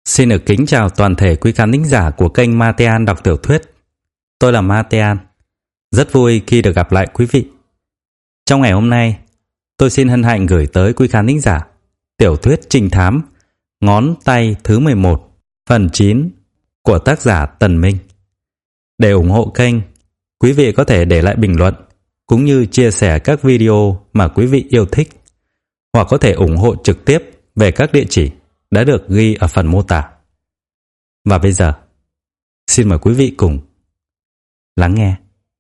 Xin được kính chào toàn thể quý khán thính giả của kênh Matean đọc tiểu thuyết. Tôi là Matean. Rất vui khi được gặp lại quý vị. Trong ngày hôm nay, tôi xin hân hạnh gửi tới quý khán thính giả tiểu thuyết trinh thám Ngón tay thứ 11, phần 9 của tác giả Tần Minh. Để ủng hộ kênh, quý vị có thể để lại bình luận cũng như chia sẻ các video mà quý vị yêu thích, hoặc có thể ủng hộ trực tiếp về các địa chỉ đã được ghi ở phần mô tả. Và bây giờ, xin mời quý vị cùng lắng nghe.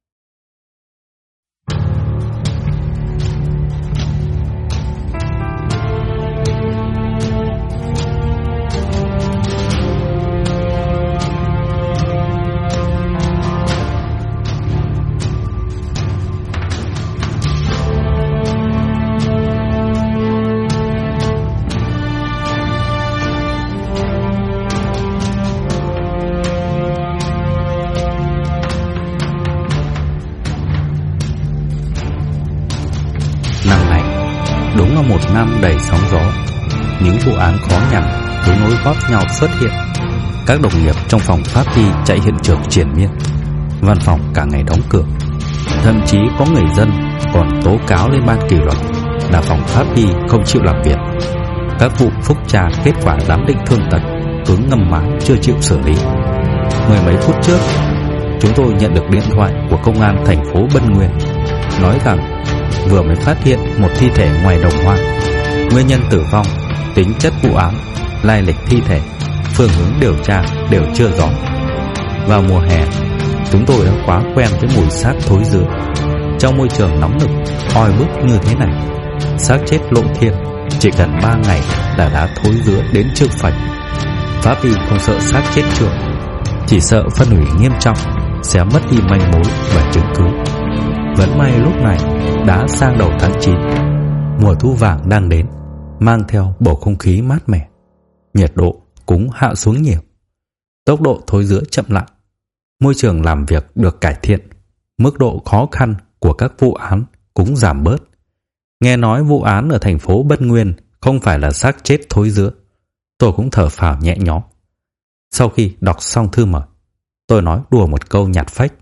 Đúng là một năm đầy sóng gió, những vụ án khó nhằn cứ nối gót nhau xuất hiện. Các đồng nghiệp trong phòng pháp y chạy hiện trường triền miên, văn phòng cả ngày đóng cửa. Thậm chí có người dân còn tố cáo lên ban kỷ luật là phòng pháp y không chịu làm việc. Các vụ phúc tra kết quả giám định thương tật cứ ngâm mãi chưa chịu xử lý. Mười mấy phút trước, chúng tôi nhận được điện thoại của công an thành phố Bân Nguyên nói rằng vừa mới phát hiện một thi thể ngoài đồng hoang. Nguyên nhân tử vong, tính chất vụ án, lai lịch thi thể, phương hướng điều tra đều chưa rõ. Vào mùa hè, chúng tôi đã quá quen với mùi xác thối rữa. Trong môi trường nóng nực, oi bức như thế này, xác chết lộ thiên chỉ cần 3 ngày là đã thối rữa đến trương phạch. Pháp y không sợ xác chết trương, chỉ sợ phân hủy nghiêm trọng sẽ mất đi manh mối và chứng cứ. Vẫn may lúc này đã sang đầu tháng 9, mùa thu vàng đang đến, mang theo bầu không khí mát mẻ. Nhiệt độ cũng hạ xuống nhiều, tốc độ thối rữa chậm lại, môi trường làm việc được cải thiện, mức độ khó khăn của các vụ án cũng giảm bớt. Nghe nói vụ án ở thành phố Bân Nguyên không phải là xác chết thối rữa, tôi cũng thở phào nhẹ nhõm. Sau khi đọc xong thư mời, tôi nói đùa một câu nhạt phách: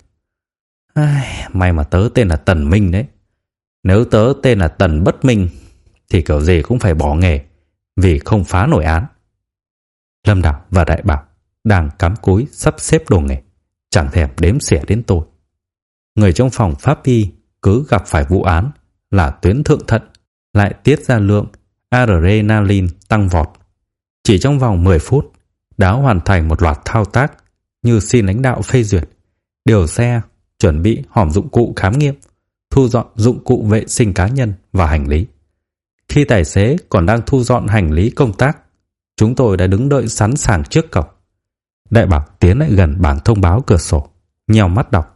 may mà tớ tên là Tần Minh đấy. Nếu tớ tên là Tần Bất Minh thì kiểu gì cũng phải bỏ nghề vì không phá nổi án. Lâm Đào và Đại Bảo đang cắm cúi sắp xếp đồ nghề, chẳng thèm đếm xỉa đến tôi. Người trong phòng pháp y cứ gặp phải vụ án là tuyến thượng thận lại tiết ra lượng adrenaline tăng vọt. Chỉ trong vòng 10 phút đã hoàn thành một loạt thao tác như xin lãnh đạo phê duyệt, điều xe, chuẩn bị hòm dụng cụ khám nghiệm, thu dọn dụng cụ vệ sinh cá nhân và hành lý. Khi tài xế còn đang thu dọn hành lý công tác, chúng tôi đã đứng đợi sẵn sàng trước cổng. Đại Bảo tiến lại gần bảng thông báo cửa sổ, nheo mắt đọc.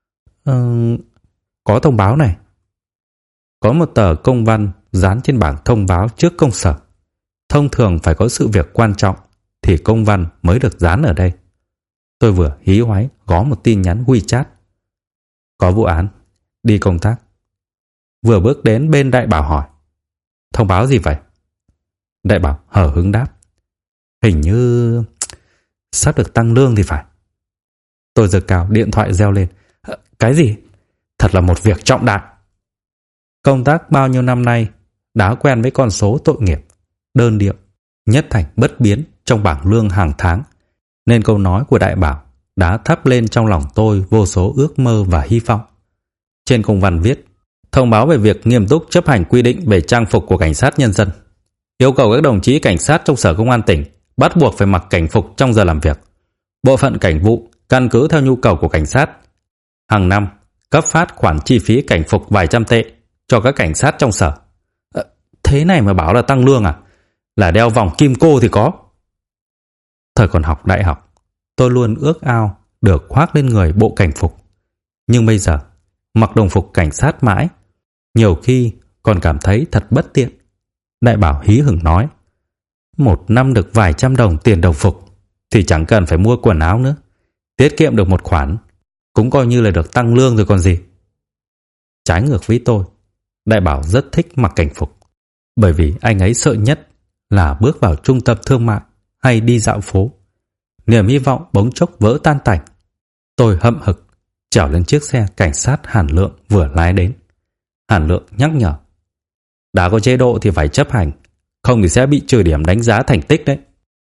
Có thông báo này. Có một tờ công văn dán trên bảng thông báo trước công sở. Thông thường phải có sự việc quan trọng thì công văn mới được dán ở đây. Tôi vừa hí hoáy gõ một tin nhắn WeChat. Có vụ án, đi công tác. Vừa bước đến bên Đại Bảo hỏi: thông báo gì vậy? Đại Bảo hở hững đáp: hình như sắp được tăng lương thì phải. Tôi giơ cao điện thoại reo lên: cái gì? Thật là một việc trọng đại. Công tác bao nhiêu năm nay đã quen với con số tội nghiệp, đơn điệu, nhất thành bất biến trong bảng lương hàng tháng, nên câu nói của Đại Bảo đã thắp lên trong lòng tôi vô số ước mơ và hy vọng. Trên công văn viết: thông báo về việc nghiêm túc chấp hành quy định về trang phục của cảnh sát nhân dân. Yêu cầu các đồng chí cảnh sát trong sở công an tỉnh bắt buộc phải mặc cảnh phục trong giờ làm việc. Bộ phận cảnh vụ căn cứ theo nhu cầu của cảnh sát, hàng năm cấp phát khoản chi phí cảnh phục vài trăm tệ cho các cảnh sát trong sở. Thế này mà bảo là tăng lương à? Là đeo vòng kim cô thì có. Thời còn học đại học, tôi luôn ước ao được khoác lên người bộ cảnh phục. Nhưng bây giờ, mặc đồng phục cảnh sát mãi, nhiều khi còn cảm thấy thật bất tiện. Đại Bảo hí hửng nói: một năm được vài trăm đồng tiền đồng phục thì chẳng cần phải mua quần áo nữa. Tiết kiệm được một khoản cũng coi như là được tăng lương rồi còn gì. Trái ngược với tôi, Đại Bảo rất thích mặc cảnh phục, bởi vì anh ấy sợ nhất là bước vào trung tâm thương mại hay đi dạo phố. Niềm hy vọng bỗng chốc vỡ tan tành. Tôi hậm hực trèo lên chiếc xe cảnh sát Hàn Lượng vừa lái đến. Hàn Lượng nhắc nhở: đã có chế độ thì phải chấp hành, không thì sẽ bị trừ điểm đánh giá thành tích đấy.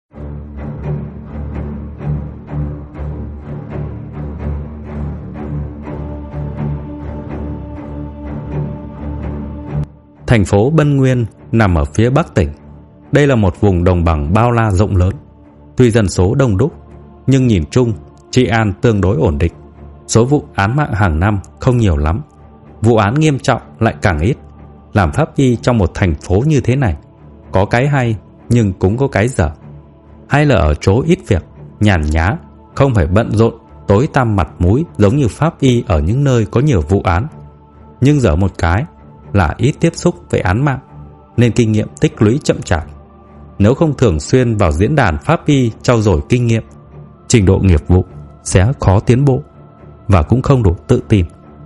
Thành phố Bân Nguyên nằm ở phía bắc tỉnh. Đây là một vùng đồng bằng bao la rộng lớn. Tuy dân số đông đúc, nhưng nhìn chung trị an tương đối ổn định. Số vụ án mạng hàng năm không nhiều lắm. Vụ án nghiêm trọng lại càng ít. Làm pháp y trong một thành phố như thế này, có cái hay nhưng cũng có cái dở. Hay là ở chỗ ít việc, nhàn nhã, không phải bận rộn, tối tăm mặt mũi giống như pháp y ở những nơi có nhiều vụ án. Nhưng dở một cái là ít tiếp xúc với án mạng, nên kinh nghiệm tích lũy chậm chạp. Nếu không thường xuyên vào diễn đàn pháp y trau dồi kinh nghiệm, trình độ nghiệp vụ sẽ khó tiến bộ và cũng không đủ tự tin.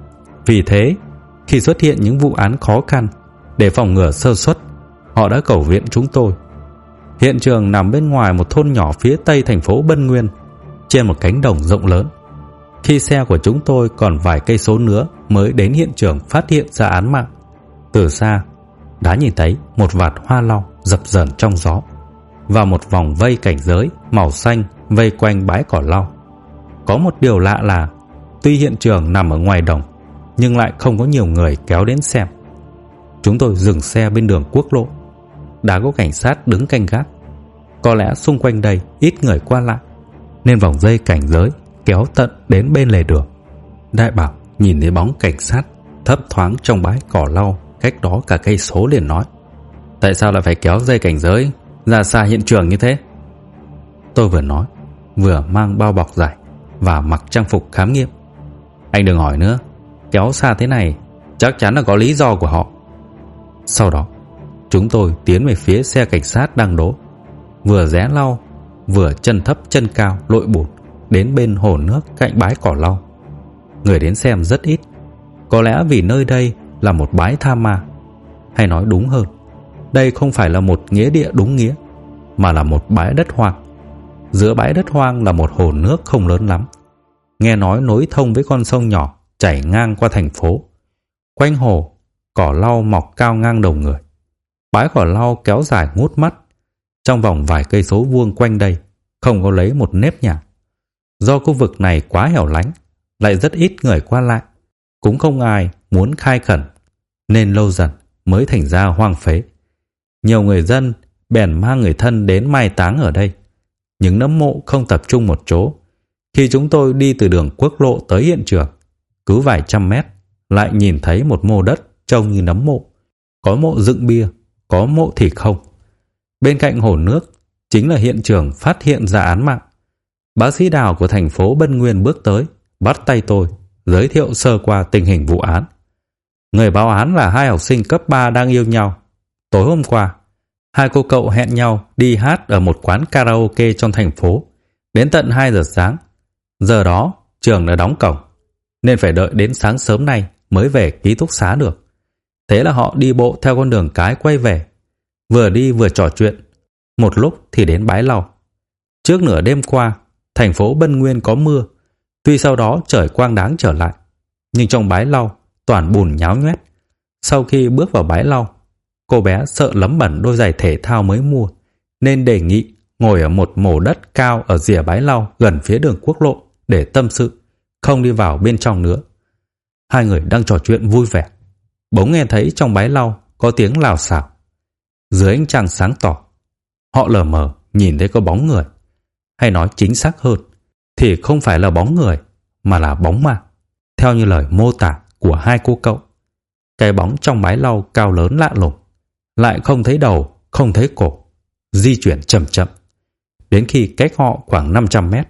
Vì thế, khi xuất hiện những vụ án khó khăn, để phòng ngừa sơ suất, họ đã cầu viện chúng tôi. Hiện trường nằm bên ngoài một thôn nhỏ phía tây thành phố Bân Nguyên, trên một cánh đồng rộng lớn. Khi xe của chúng tôi còn vài cây số nữa mới đến hiện trường phát hiện ra án mạng, từ xa đã nhìn thấy một vạt hoa lau dập dờn trong gió và một vòng vây cảnh giới màu xanh vây quanh bãi cỏ lau. Có một điều lạ là tuy hiện trường nằm ở ngoài đồng, nhưng lại không có nhiều người kéo đến xem. Chúng tôi dừng xe bên đường quốc lộ. Đã có cảnh sát đứng canh gác. Có lẽ xung quanh đây ít người qua lại, nên vòng dây cảnh giới kéo tận đến bên lề đường. Đại Bảo nhìn thấy bóng cảnh sát thấp thoáng trong bãi cỏ lau cách đó cả cây số liền nói: tại sao lại phải kéo dây cảnh giới ra xa hiện trường như thế? Tôi vừa nói vừa mang bao bọc dài và mặc trang phục khám nghiệm. Anh đừng hỏi nữa, kéo xa thế này chắc chắn là có lý do của họ. Sau đó chúng tôi tiến về phía xe cảnh sát đang đỗ, vừa rẽ lau vừa chân thấp chân cao lội bùn đến bên hồ nước cạnh bãi cỏ lau. Người đến xem rất ít, có lẽ vì nơi đây là một bãi tha ma, hay nói đúng hơn, đây không phải là một nghĩa địa đúng nghĩa, mà là một bãi đất hoang. Giữa bãi đất hoang là một hồ nước không lớn lắm, nghe nói nối thông với con sông nhỏ chảy ngang qua thành phố. Quanh hồ, cỏ lau mọc cao ngang đầu người. Bãi cỏ lau kéo dài ngút mắt. Trong vòng vài cây số vuông quanh đây không có lấy một nếp nhà. Do khu vực này quá hẻo lánh, lại rất ít người qua lại, cũng không ai muốn khai khẩn, nên lâu dần mới thành ra hoang phế. Nhiều người dân bèn mang người thân đến mai táng ở đây. Những nấm mộ không tập trung một chỗ. Khi chúng tôi đi từ đường quốc lộ tới hiện trường, cứ vài trăm mét lại nhìn thấy một mô đất trông như nấm mộ. Có mộ dựng bia, có mộ thì không. Bên cạnh hồ nước chính là hiện trường phát hiện ra án mạng. Bác sĩ Đào của thành phố Bân Nguyên bước tới, bắt tay tôi, giới thiệu sơ qua tình hình vụ án. Người báo án là hai học sinh cấp 3 đang yêu nhau. Tối hôm qua, hai cô cậu hẹn nhau đi hát ở một quán karaoke trong thành phố, đến tận 2 giờ sáng. Giờ đó, trường đã đóng cổng, nên phải đợi đến sáng sớm nay mới về ký túc xá được. Thế là họ đi bộ theo con đường cái quay về, vừa đi vừa trò chuyện. Một lúc thì đến bãi lau. Trước nửa đêm qua, thành phố Bân Nguyên có mưa. Tuy sau đó trời quang đáng trở lại, nhưng trong bãi lau toàn bùn nháo nhoét. Sau khi bước vào bãi lau, cô bé sợ lấm bẩn đôi giày thể thao mới mua, nên đề nghị ngồi ở một mồ đất cao ở rìa bãi lau gần phía đường quốc lộ để tâm sự, không đi vào bên trong nữa. Hai người đang trò chuyện vui vẻ, bỗng nghe thấy trong bãi lau có tiếng lào xào. Dưới ánh trăng sáng tỏ, họ lờ mờ nhìn thấy có bóng người, hay nói chính xác hơn thì không phải là bóng người mà là bóng ma, theo như lời mô tả của hai cô cậu. Cái bóng trong bãi lau cao lớn lạ lùng, lại không thấy đầu, không thấy cổ, di chuyển chậm chậm, đến khi cách họ khoảng 500 mét.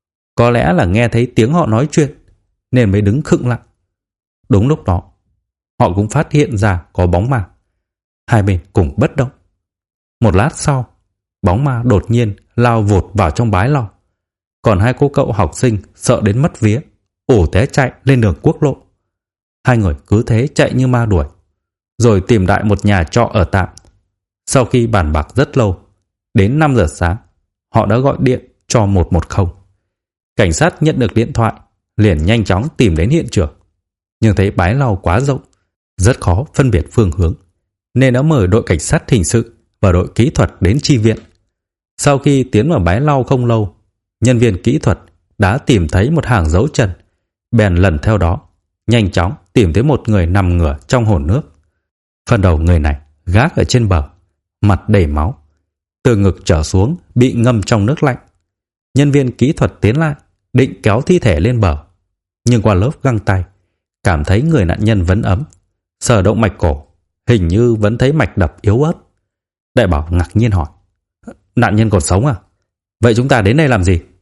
Có lẽ là nghe thấy tiếng họ nói chuyện nên mới đứng khựng lại. Đúng lúc đó, họ cũng phát hiện ra có bóng ma. Hai bên cùng bất động. Một lát sau, bóng ma đột nhiên lao vụt vào trong bãi lau. Còn hai cô cậu học sinh sợ đến mất vía, ổ té chạy lên đường quốc lộ. Hai người cứ thế chạy như ma đuổi, rồi tìm đại một nhà trọ ở tạm. Sau khi bàn bạc rất lâu, đến 5 giờ sáng, họ đã gọi điện cho 110. Cảnh sát nhận được điện thoại, liền nhanh chóng tìm đến hiện trường. Nhưng thấy bãi lau quá rộng, rất khó phân biệt phương hướng, nên đã mời đội cảnh sát hình sự và đội kỹ thuật đến chi viện. Sau khi tiến vào bãi lau không lâu, nhân viên kỹ thuật đã tìm thấy một hàng dấu chân, bèn lần theo đó, nhanh chóng tìm thấy một người nằm ngửa trong hồ nước. Phần đầu người này gác ở trên bờ, mặt đầy máu, từ ngực trở xuống bị ngâm trong nước lạnh. Nhân viên kỹ thuật tiến lại, định kéo thi thể lên bờ, nhưng qua lớp găng tay, cảm thấy người nạn nhân vẫn ấm. Sờ động mạch cổ, hình như vẫn thấy mạch đập yếu ớt. Đại bảo ngạc nhiên hỏi: nạn nhân còn sống à? Vậy chúng ta đến đây làm gì?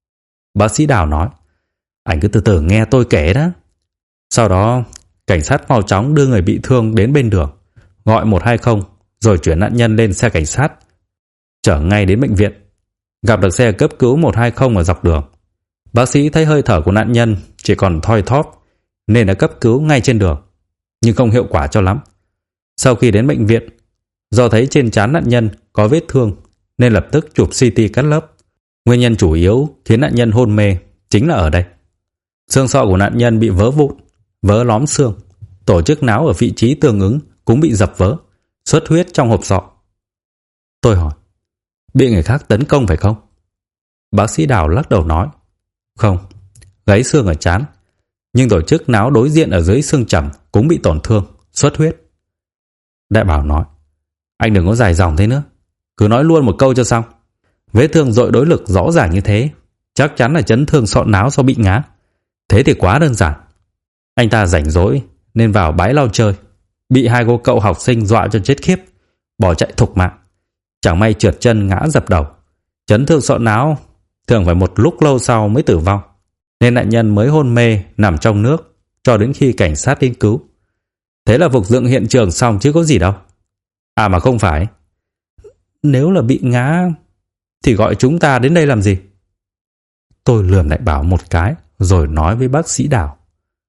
Bác sĩ Đào nói: anh cứ từ từ nghe tôi kể đó. Sau đó, cảnh sát mau chóng đưa người bị thương đến bên đường, gọi 120 rồi chuyển nạn nhân lên xe cảnh sát, chở ngay đến bệnh viện. Gặp được xe cấp cứu 120 ở dọc đường. Bác sĩ thấy hơi thở của nạn nhân chỉ còn thoi thóp nên đã cấp cứu ngay trên đường, nhưng không hiệu quả cho lắm. Sau khi đến bệnh viện, do thấy trên trán nạn nhân có vết thương nên lập tức chụp CT cắt lớp. Nguyên nhân chủ yếu khiến nạn nhân hôn mê chính là ở đây. Xương sọ của nạn nhân bị vỡ vụn, vỡ lõm xương, tổ chức não ở vị trí tương ứng cũng bị dập vỡ, xuất huyết trong hộp sọ. Tôi hỏi: bị người khác tấn công phải không? Bác sĩ Đào lắc đầu nói: không, gãy xương ở trán, nhưng tổ chức não đối diện ở dưới xương chẩm cũng bị tổn thương, xuất huyết. Đại bảo nói: anh đừng có dài dòng thế nữa, cứ nói luôn một câu cho xong. Vết thương dội đối lực rõ ràng như thế, chắc chắn là chấn thương sọ não do bị ngã. Thế thì quá đơn giản. Anh ta rảnh rỗi nên vào bãi lau chơi, bị hai cô cậu học sinh dọa cho chết khiếp, bỏ chạy thục mạng. Chẳng may trượt chân ngã dập đầu. Chấn thương sọ não thường phải một lúc lâu sau mới tử vong, nên nạn nhân mới hôn mê nằm trong nước cho đến khi cảnh sát đến cứu. Thế là phục dựng hiện trường xong chứ có gì đâu. À mà không phải, nếu là bị ngã thì gọi chúng ta đến đây làm gì? Tôi lườm Đại Bảo một cái rồi nói với bác sĩ Đào: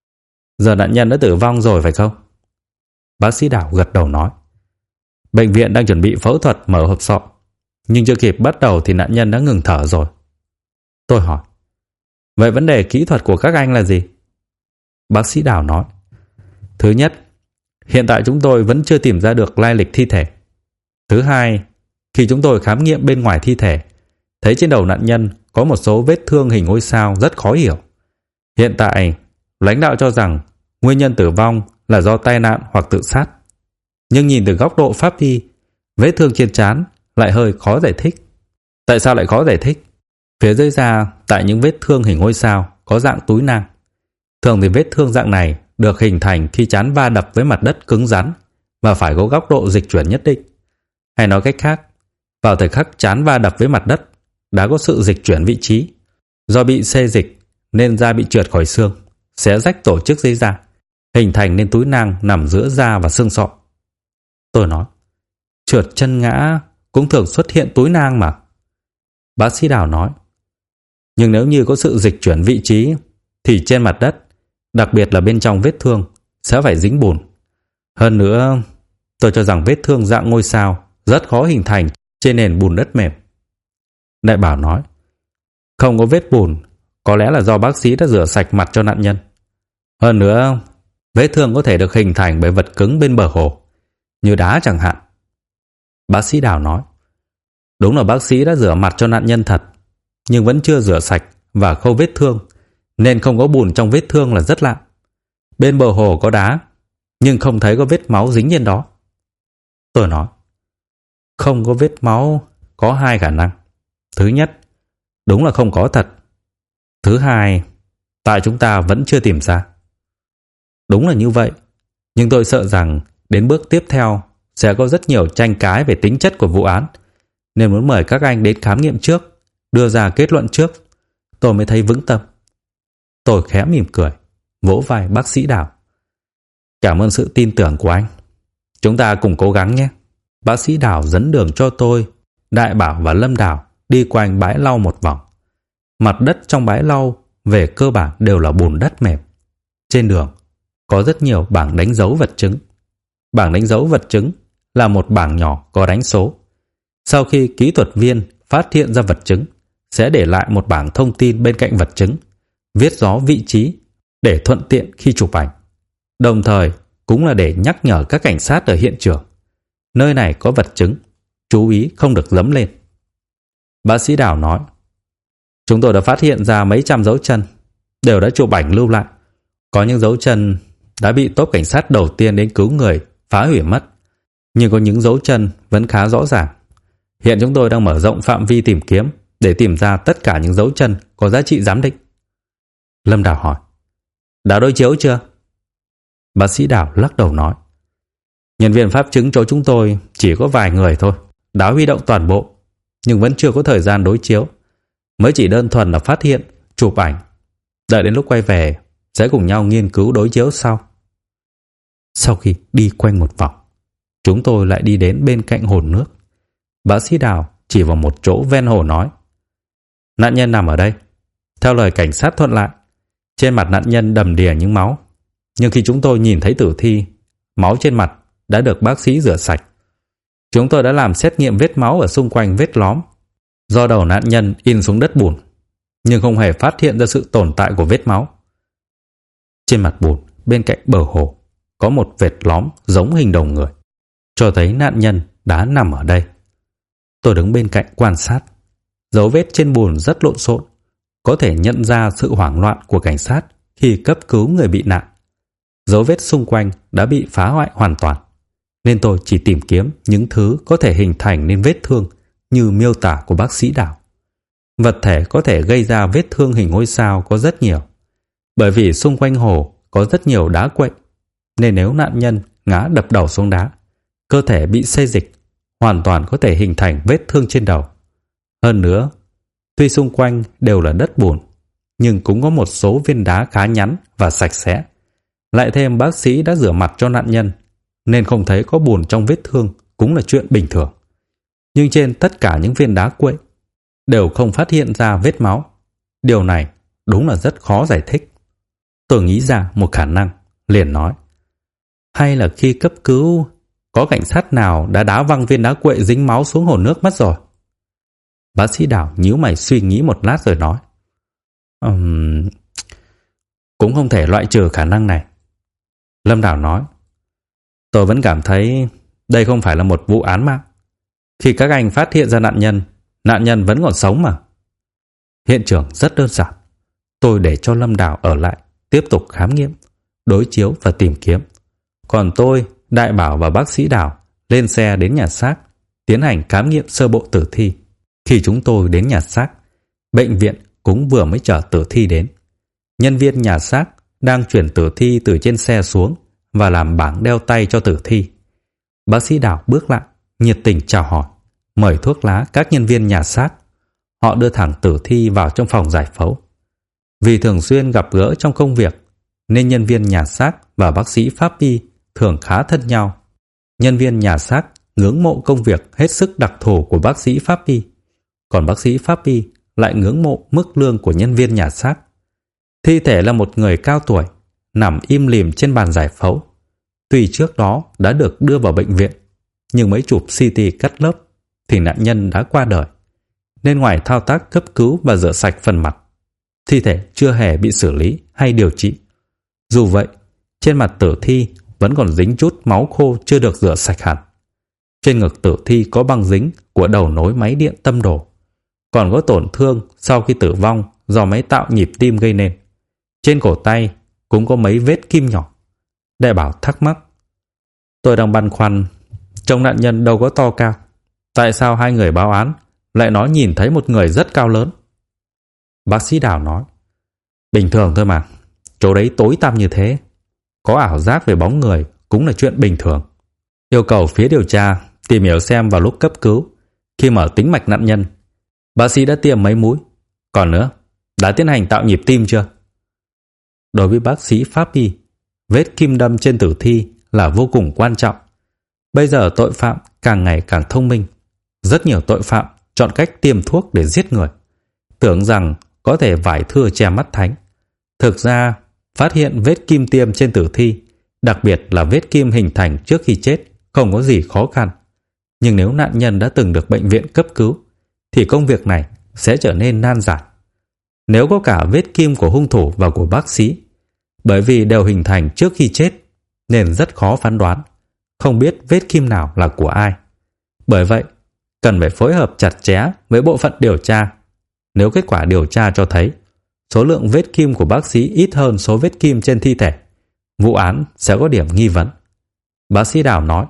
giờ nạn nhân đã tử vong rồi phải không? Bác sĩ Đào gật đầu nói: bệnh viện đang chuẩn bị phẫu thuật mở hộp sọ, nhưng chưa kịp bắt đầu thì nạn nhân đã ngừng thở rồi. Tôi hỏi: vậy vấn đề kỹ thuật của các anh là gì? Bác sĩ Đào nói: thứ nhất, hiện tại chúng tôi vẫn chưa tìm ra được lai lịch thi thể. Thứ hai, khi chúng tôi khám nghiệm bên ngoài thi thể, thấy trên đầu nạn nhân có một số vết thương hình ngôi sao rất khó hiểu. Hiện tại, lãnh đạo cho rằng nguyên nhân tử vong là do tai nạn hoặc tự sát. Nhưng nhìn từ góc độ pháp y, vết thương trên trán lại hơi khó giải thích. Tại sao lại khó giải thích? Phía dưới da, tại những vết thương hình ngôi sao có dạng túi nang. Thường thì vết thương dạng này được hình thành khi trán va đập với mặt đất cứng rắn và phải có góc độ dịch chuyển nhất định. Hay nói cách khác, vào thời khắc trán va đập với mặt đất đã có sự dịch chuyển vị trí. Do bị xê dịch nên da bị trượt khỏi xương, xé rách tổ chức dưới da, hình thành nên túi nang nằm giữa da và xương sọ. Tôi nói: trượt chân ngã cũng thường xuất hiện túi nang mà. Bác sĩ Đào nói: nhưng nếu như có sự dịch chuyển vị trí thì trên mặt đất, đặc biệt là bên trong vết thương, sẽ phải dính bùn. Hơn nữa, tôi cho rằng vết thương dạng ngôi sao rất khó hình thành trên nền bùn đất mềm. Đại Bảo nói: không có vết bùn, có lẽ là do bác sĩ đã rửa sạch mặt cho nạn nhân. Hơn nữa, vết thương có thể được hình thành bởi vật cứng bên bờ hồ, như đá chẳng hạn. Bác sĩ Đào nói: đúng là bác sĩ đã rửa mặt cho nạn nhân thật, nhưng vẫn chưa rửa sạch và khâu vết thương, nên không có bùn trong vết thương là rất lạ. Bên bờ hồ có đá, nhưng không thấy có vết máu dính trên đó. Tôi nói: không có vết máu có hai khả năng. Thứ nhất, đúng là không có thật. Thứ hai, tại chúng ta vẫn chưa tìm ra. Đúng là như vậy, nhưng tôi sợ rằng đến bước tiếp theo sẽ có rất nhiều tranh cãi về tính chất của vụ án, nên muốn mời các anh đến khám nghiệm trước, đưa ra kết luận trước, tôi mới thấy vững tâm. Tôi khẽ mỉm cười, vỗ vai bác sĩ Đào: cảm ơn sự tin tưởng của anh. Chúng ta cùng cố gắng nhé. Bác sĩ Đào dẫn đường cho tôi, Đại Bảo và Lâm Đào đi quanh bãi lau một vòng. Mặt đất trong bãi lau về cơ bản đều là bùn đất mềm. Trên đường có rất nhiều bảng đánh dấu vật chứng. Bảng đánh dấu vật chứng là một bảng nhỏ có đánh số. Sau khi kỹ thuật viên phát hiện ra vật chứng sẽ để lại một bảng thông tin bên cạnh vật chứng, viết rõ vị trí để thuận tiện khi chụp ảnh. Đồng thời cũng là để nhắc nhở các cảnh sát ở hiện trường, nơi này có vật chứng, chú ý không được dẫm lên. Bác sĩ Đào nói, chúng tôi đã phát hiện ra mấy trăm dấu chân, đều đã chụp ảnh lưu lại. Có những dấu chân đã bị tốp cảnh sát đầu tiên đến cứu người phá hủy mất, nhưng có những dấu chân vẫn khá rõ ràng. Hiện chúng tôi đang mở rộng phạm vi tìm kiếm để tìm ra tất cả những dấu chân có giá trị giám định. Lâm Đào hỏi, đã đối chiếu chưa? Bác sĩ Đào lắc đầu nói, nhân viên pháp chứng chỗ chúng tôi chỉ có vài người thôi, đã huy động toàn bộ, nhưng vẫn chưa có thời gian đối chiếu, mới chỉ đơn thuần là phát hiện, chụp ảnh. Đợi đến lúc quay về sẽ cùng nhau nghiên cứu đối chiếu sau. Sau khi đi quanh một vòng, chúng tôi lại đi đến bên cạnh hồ nước. Bác sĩ Đào chỉ vào một chỗ ven hồ nói, nạn nhân nằm ở đây. Theo lời cảnh sát thuận lại, trên mặt nạn nhân đầm đìa những máu, nhưng khi chúng tôi nhìn thấy tử thi, máu trên mặt đã được bác sĩ rửa sạch. Chúng tôi đã làm xét nghiệm vết máu ở xung quanh vết lóm do đầu nạn nhân in xuống đất bùn, nhưng không hề phát hiện ra sự tồn tại của vết máu. Trên mặt bùn bên cạnh bờ hồ có một vệt lóm giống hình đầu người, cho thấy nạn nhân đã nằm ở đây. Tôi đứng bên cạnh quan sát. Dấu vết trên bùn rất lộn xộn, có thể nhận ra sự hoảng loạn của cảnh sát khi cấp cứu người bị nạn. Dấu vết xung quanh đã bị phá hoại hoàn toàn, nên tôi chỉ tìm kiếm những thứ có thể hình thành nên vết thương như miêu tả của bác sĩ Đào. Vật thể có thể gây ra vết thương hình ngôi sao có rất nhiều. Bởi vì xung quanh hồ có rất nhiều đá quậy, nên nếu nạn nhân ngã đập đầu xuống đá, cơ thể bị xê dịch, hoàn toàn có thể hình thành vết thương trên đầu. Hơn nữa, tuy xung quanh đều là đất bùn, nhưng cũng có một số viên đá khá nhắn và sạch sẽ. Lại thêm bác sĩ đã rửa mặt cho nạn nhân, nên không thấy có bùn trong vết thương cũng là chuyện bình thường. Nhưng trên tất cả những viên đá quậy đều không phát hiện ra vết máu. Điều này đúng là rất khó giải thích. Tôi nghĩ ra một khả năng, liền nói, hay là khi cấp cứu có cảnh sát nào đã đá văng viên đá quậy dính máu xuống hồ nước mất rồi. Bác sĩ Đào nhíu mày suy nghĩ một lát rồi nói, cũng không thể loại trừ khả năng này. Lâm Đào nói, tôi vẫn cảm thấy đây không phải là một vụ án mạng. Khi các anh phát hiện ra nạn nhân vẫn còn sống mà. Hiện trường rất đơn giản. Tôi để cho Lâm Đào ở lại tiếp tục khám nghiệm, đối chiếu và tìm kiếm. Còn tôi, Đại Bảo và bác sĩ Đào lên xe đến nhà xác, tiến hành khám nghiệm sơ bộ tử thi. Khi chúng tôi đến nhà xác, bệnh viện cũng vừa mới chở tử thi đến. Nhân viên nhà xác đang chuyển tử thi từ trên xe xuống và làm bảng đeo tay cho tử thi. Bác sĩ Đào bước lại, nhiệt tình chào hỏi, mời thuốc lá các nhân viên nhà xác. Họ đưa thẳng tử thi vào trong phòng giải phẫu. Vì thường xuyên gặp gỡ trong công việc, nên nhân viên nhà xác và bác sĩ pháp y thường khá thân nhau. Nhân viên nhà xác ngưỡng mộ công việc hết sức đặc thù của bác sĩ pháp y, còn bác sĩ pháp y lại ngưỡng mộ mức lương của nhân viên nhà xác. Thi thể là một người cao tuổi, nằm im lìm trên bàn giải phẫu. Tuy trước đó đã được đưa vào bệnh viện, nhưng mấy chụp CT cắt lớp thì nạn nhân đã qua đời, nên ngoài thao tác cấp cứu và rửa sạch phần mặt, thi thể chưa hề bị xử lý hay điều trị. Dù vậy, trên mặt tử thi vẫn còn dính chút máu khô chưa được rửa sạch hẳn. Trên ngực tử thi có băng dính của đầu nối máy điện tâm đồ, còn có tổn thương sau khi tử vong do máy tạo nhịp tim gây nên. Trên cổ tay cũng có mấy vết kim nhỏ. Đại Bảo thắc mắc, tôi đang băn khoăn, trông nạn nhân đâu có to cao, tại sao hai người báo án lại nói nhìn thấy một người rất cao lớn? Bác sĩ Đào nói, bình thường thôi mà, chỗ đấy tối tăm như thế, có ảo giác về bóng người cũng là chuyện bình thường. Yêu cầu phía điều tra tìm hiểu xem vào lúc cấp cứu, khi mở tĩnh mạch nạn nhân, bác sĩ đã tiêm mấy mũi. Còn nữa, đã tiến hành tạo nhịp tim chưa? Đối với bác sĩ pháp y, vết kim đâm trên tử thi là vô cùng quan trọng. Bây giờ tội phạm càng ngày càng thông minh. Rất nhiều tội phạm chọn cách tiêm thuốc để giết người, tưởng rằng có thể vải thưa che mắt thánh. Thực ra, phát hiện vết kim tiêm trên tử thi, đặc biệt là vết kim hình thành trước khi chết, không có gì khó khăn. Nhưng nếu nạn nhân đã từng được bệnh viện cấp cứu, thì công việc này sẽ trở nên nan giải. Nếu có cả vết kim của hung thủ và của bác sĩ, bởi vì đều hình thành trước khi chết, nên rất khó phán đoán, không biết vết kim nào là của ai. Bởi vậy, cần phải phối hợp chặt chẽ với bộ phận điều tra. Nếu kết quả điều tra cho thấy số lượng vết kim của bác sĩ ít hơn số vết kim trên thi thể, vụ án sẽ có điểm nghi vấn. Bác sĩ Đào nói,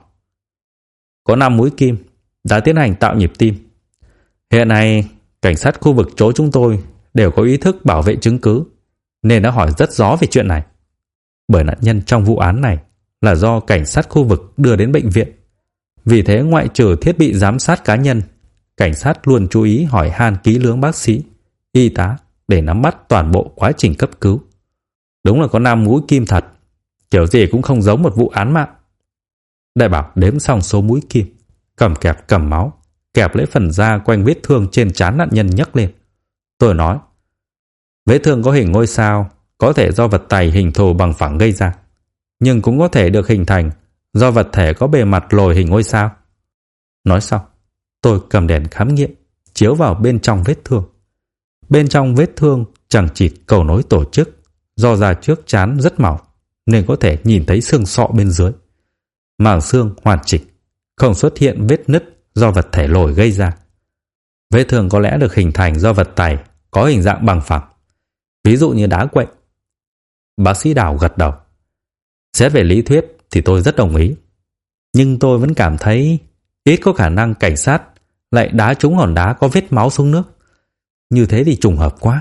có 5 mũi kim đã tiến hành tạo nhịp tim. Hiện nay, cảnh sát khu vực chỗ chúng tôi đều có ý thức bảo vệ chứng cứ, nên đã hỏi rất rõ về chuyện này. Bởi nạn nhân trong vụ án này là do cảnh sát khu vực đưa đến bệnh viện. Vì thế ngoại trừ thiết bị giám sát cá nhân, cảnh sát luôn chú ý hỏi han kỹ lưỡng bác sĩ, y tá để nắm bắt toàn bộ quá trình cấp cứu. Đúng là có 5 mũi kim thật, kiểu gì cũng không giống một vụ án mạng. Đại Bảo đếm xong số mũi kim, cầm kẹp cầm máu, kẹp lấy phần da quanh vết thương trên trán nạn nhân nhấc lên. Tôi nói, vết thương có hình ngôi sao có thể do vật tày hình thù bằng phẳng gây ra, nhưng cũng có thể được hình thành do vật thể có bề mặt lồi hình ngôi sao. Nói xong, tôi cầm đèn khám nghiệm chiếu vào bên trong vết thương. Bên trong vết thương chẳng chịt cầu nối tổ chức, do da trước trán rất mỏng nên có thể nhìn thấy xương sọ bên dưới. Màng xương hoàn chỉnh, không xuất hiện vết nứt do vật thể lồi gây ra. Vết thương có lẽ được hình thành do vật tày có hình dạng bằng phẳng, ví dụ như đá quậy. Bác sĩ Đào gật đầu. Xét về lý thuyết thì tôi rất đồng ý, nhưng tôi vẫn cảm thấy ít có khả năng cảnh sát lại đá trúng hòn đá có vết máu xuống nước. Như thế thì trùng hợp quá.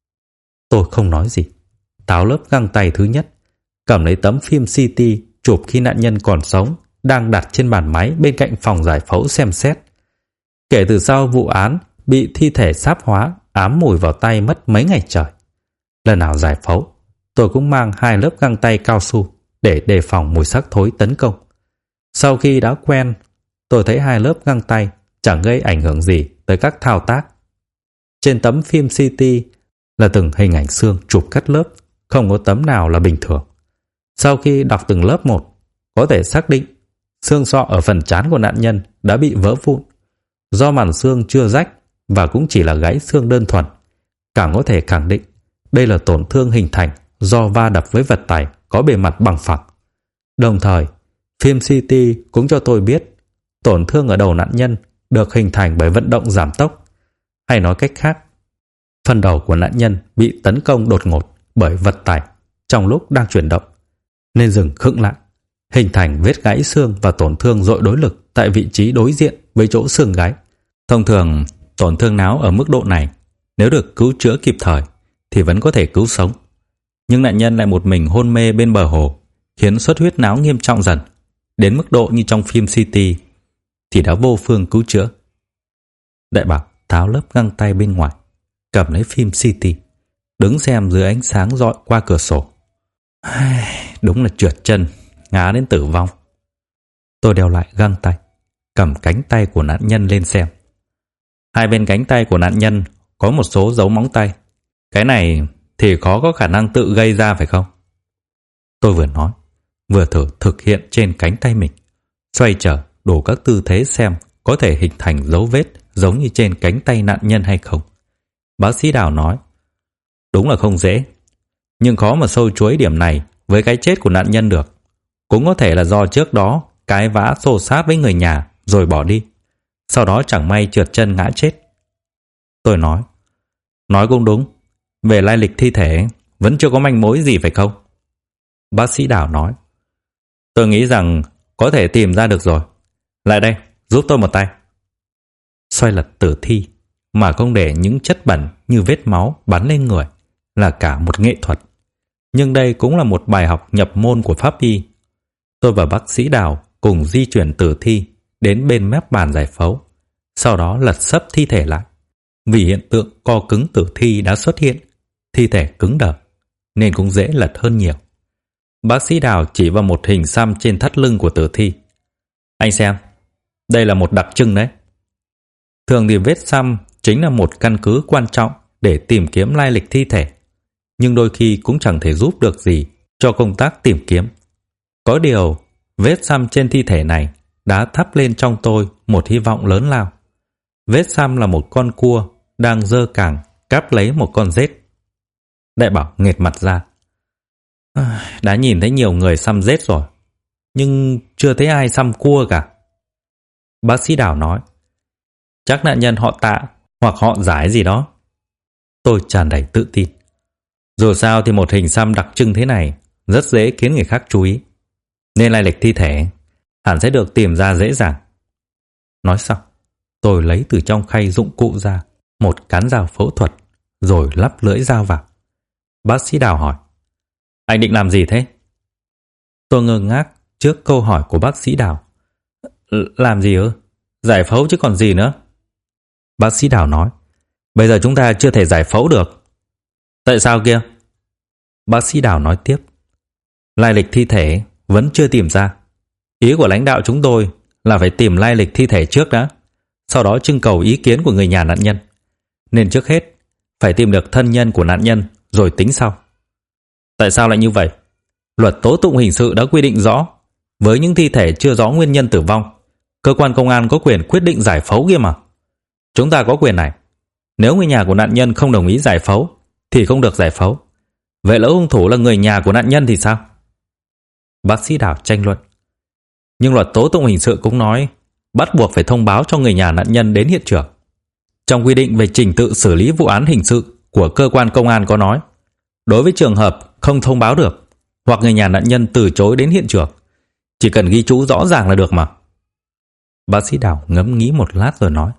Tôi không nói gì, tháo lớp găng tay thứ nhất, cầm lấy tấm phim CT chụp khi nạn nhân còn sống, đang đặt trên bàn máy bên cạnh phòng giải phẫu xem xét. Kể từ sau vụ án bị thi thể sáp hóa ám mùi vào tay mất mấy ngày trời, lần nào giải phẫu tôi cũng mang 2 lớp găng tay cao su để đề phòng mùi xác thối tấn công. Sau khi đã quen, tôi thấy 2 lớp găng tay chẳng gây ảnh hưởng gì tới các thao tác. Trên tấm phim CT là từng hình ảnh xương chụp cắt lớp, không có tấm nào là bình thường. Sau khi đọc từng lớp một, có thể xác định xương sọ ở phần trán của nạn nhân đã bị vỡ vụn, do màng xương chưa rách và cũng chỉ là gãy xương đơn thuần. Càng có thể khẳng định đây là tổn thương hình thành do va đập với vật tày có bề mặt bằng phẳng. Đồng thời, phim CT cũng cho tôi biết tổn thương ở đầu nạn nhân được hình thành bởi vận động giảm tốc. Hay nói cách khác, phần đầu của nạn nhân bị tấn công đột ngột bởi vật tày trong lúc đang chuyển động, nên dừng khựng lại, hình thành vết gãy xương và tổn thương dội đối lực tại vị trí đối diện với chỗ xương gáy. Thông thường, tổn thương não ở mức độ này, nếu được cứu chữa kịp thời thì vẫn có thể cứu sống. Nhưng nạn nhân lại một mình hôn mê bên bờ hồ, khiến xuất huyết não nghiêm trọng dần, đến mức độ như trong phim CT, thì đã vô phương cứu chữa. Đại Bảo tháo lớp găng tay bên ngoài, cầm lấy phim CT, đứng xem dưới ánh sáng rọi qua cửa sổ. Đúng là trượt chân, ngã đến tử vong. Tôi đeo lại găng tay, cầm cánh tay của nạn nhân lên xem. Hai bên cánh tay của nạn nhân có một số dấu móng tay. Cái này thì khó có khả năng tự gây ra phải không? Tôi vừa nói, vừa thử thực hiện trên cánh tay mình, xoay trở đủ các tư thế xem có thể hình thành dấu vết giống như trên cánh tay nạn nhân hay không. Bác sĩ Đào nói, đúng là không dễ, nhưng khó mà sâu chuối điểm này với cái chết của nạn nhân được. Cũng có thể là do trước đó cái vã xô xát với người nhà rồi bỏ đi, sau đó chẳng may trượt chân ngã chết. Tôi nói cũng đúng, về lai lịch thi thể vẫn chưa có manh mối gì phải không? Bác sĩ Đào nói, tôi nghĩ rằng có thể tìm ra được rồi. Lại đây, giúp tôi một tay. Xoay lật tử thi mà không để những chất bẩn như vết máu bắn lên người là cả một nghệ thuật. Nhưng đây cũng là một bài học nhập môn của pháp y. Tôi và bác sĩ Đào cùng di chuyển tử thi đến bên mép bàn giải phẫu, sau đó lật xấp thi thể lại. Vì hiện tượng co cứng tử thi đã xuất hiện, thi thể cứng đờ nên cũng dễ lật hơn nhiều. Bác sĩ Đào chỉ vào một hình xăm trên thắt lưng của tử thi. Anh xem, đây là một đặc trưng đấy. Thường thì vết xăm chính là một căn cứ quan trọng để tìm kiếm lai lịch thi thể, nhưng đôi khi cũng chẳng thể giúp được gì cho công tác tìm kiếm. Có điều, vết xăm trên thi thể này đã thắp lên trong tôi một hy vọng lớn lao. Vết xăm là một con cua đang giơ càng cáp lấy một con rết. Đại Bảo nghệt mặt ra. Đã nhìn thấy nhiều người xăm rết rồi, nhưng chưa thấy ai xăm cua cả. Bác sĩ Đào nói, chắc nạn nhân họ Tạ hoặc họ Giải gì đó. Tôi tràn đầy tự tin. Dù sao thì một hình xăm đặc trưng thế này rất dễ khiến người khác chú ý, nên lai lịch thi thể hẳn sẽ được tìm ra dễ dàng. Nói xong, tôi lấy từ trong khay dụng cụ ra một cán dao phẫu thuật, rồi lắp lưỡi dao vào. Bác sĩ Đào hỏi, anh định làm gì thế? Tôi ngơ ngác trước câu hỏi của bác sĩ Đào. Làm gì ư? Giải phẫu chứ còn gì nữa. Bác sĩ Đào nói, bây giờ chúng ta chưa thể giải phẫu được. Tại sao kia? Bác sĩ Đào nói tiếp, lai lịch thi thể vẫn chưa tìm ra. Ý của lãnh đạo chúng tôi là phải tìm lai lịch thi thể trước đã, sau đó trưng cầu ý kiến của người nhà nạn nhân. Nên trước hết phải tìm được thân nhân của nạn nhân rồi tính sau. Tại sao lại như vậy? Luật tố tụng hình sự đã quy định rõ, với những thi thể chưa rõ nguyên nhân tử vong, cơ quan công an có quyền quyết định giải phẫu kia mà. Chúng ta có quyền này. Nếu người nhà của nạn nhân không đồng ý giải phẫu thì không được giải phẫu. Vậy lỡ hung thủ là người nhà của nạn nhân thì sao? Bác sĩ Đào tranh luận. Nhưng luật tố tụng hình sự cũng nói bắt buộc phải thông báo cho người nhà nạn nhân đến hiện trường. Trong quy định về trình tự xử lý vụ án hình sự của cơ quan công an có nói, đối với trường hợp không thông báo được hoặc người nhà nạn nhân từ chối đến hiện trường, chỉ cần ghi chú rõ ràng là được mà. Bác sĩ Đào ngẫm nghĩ một lát rồi nói,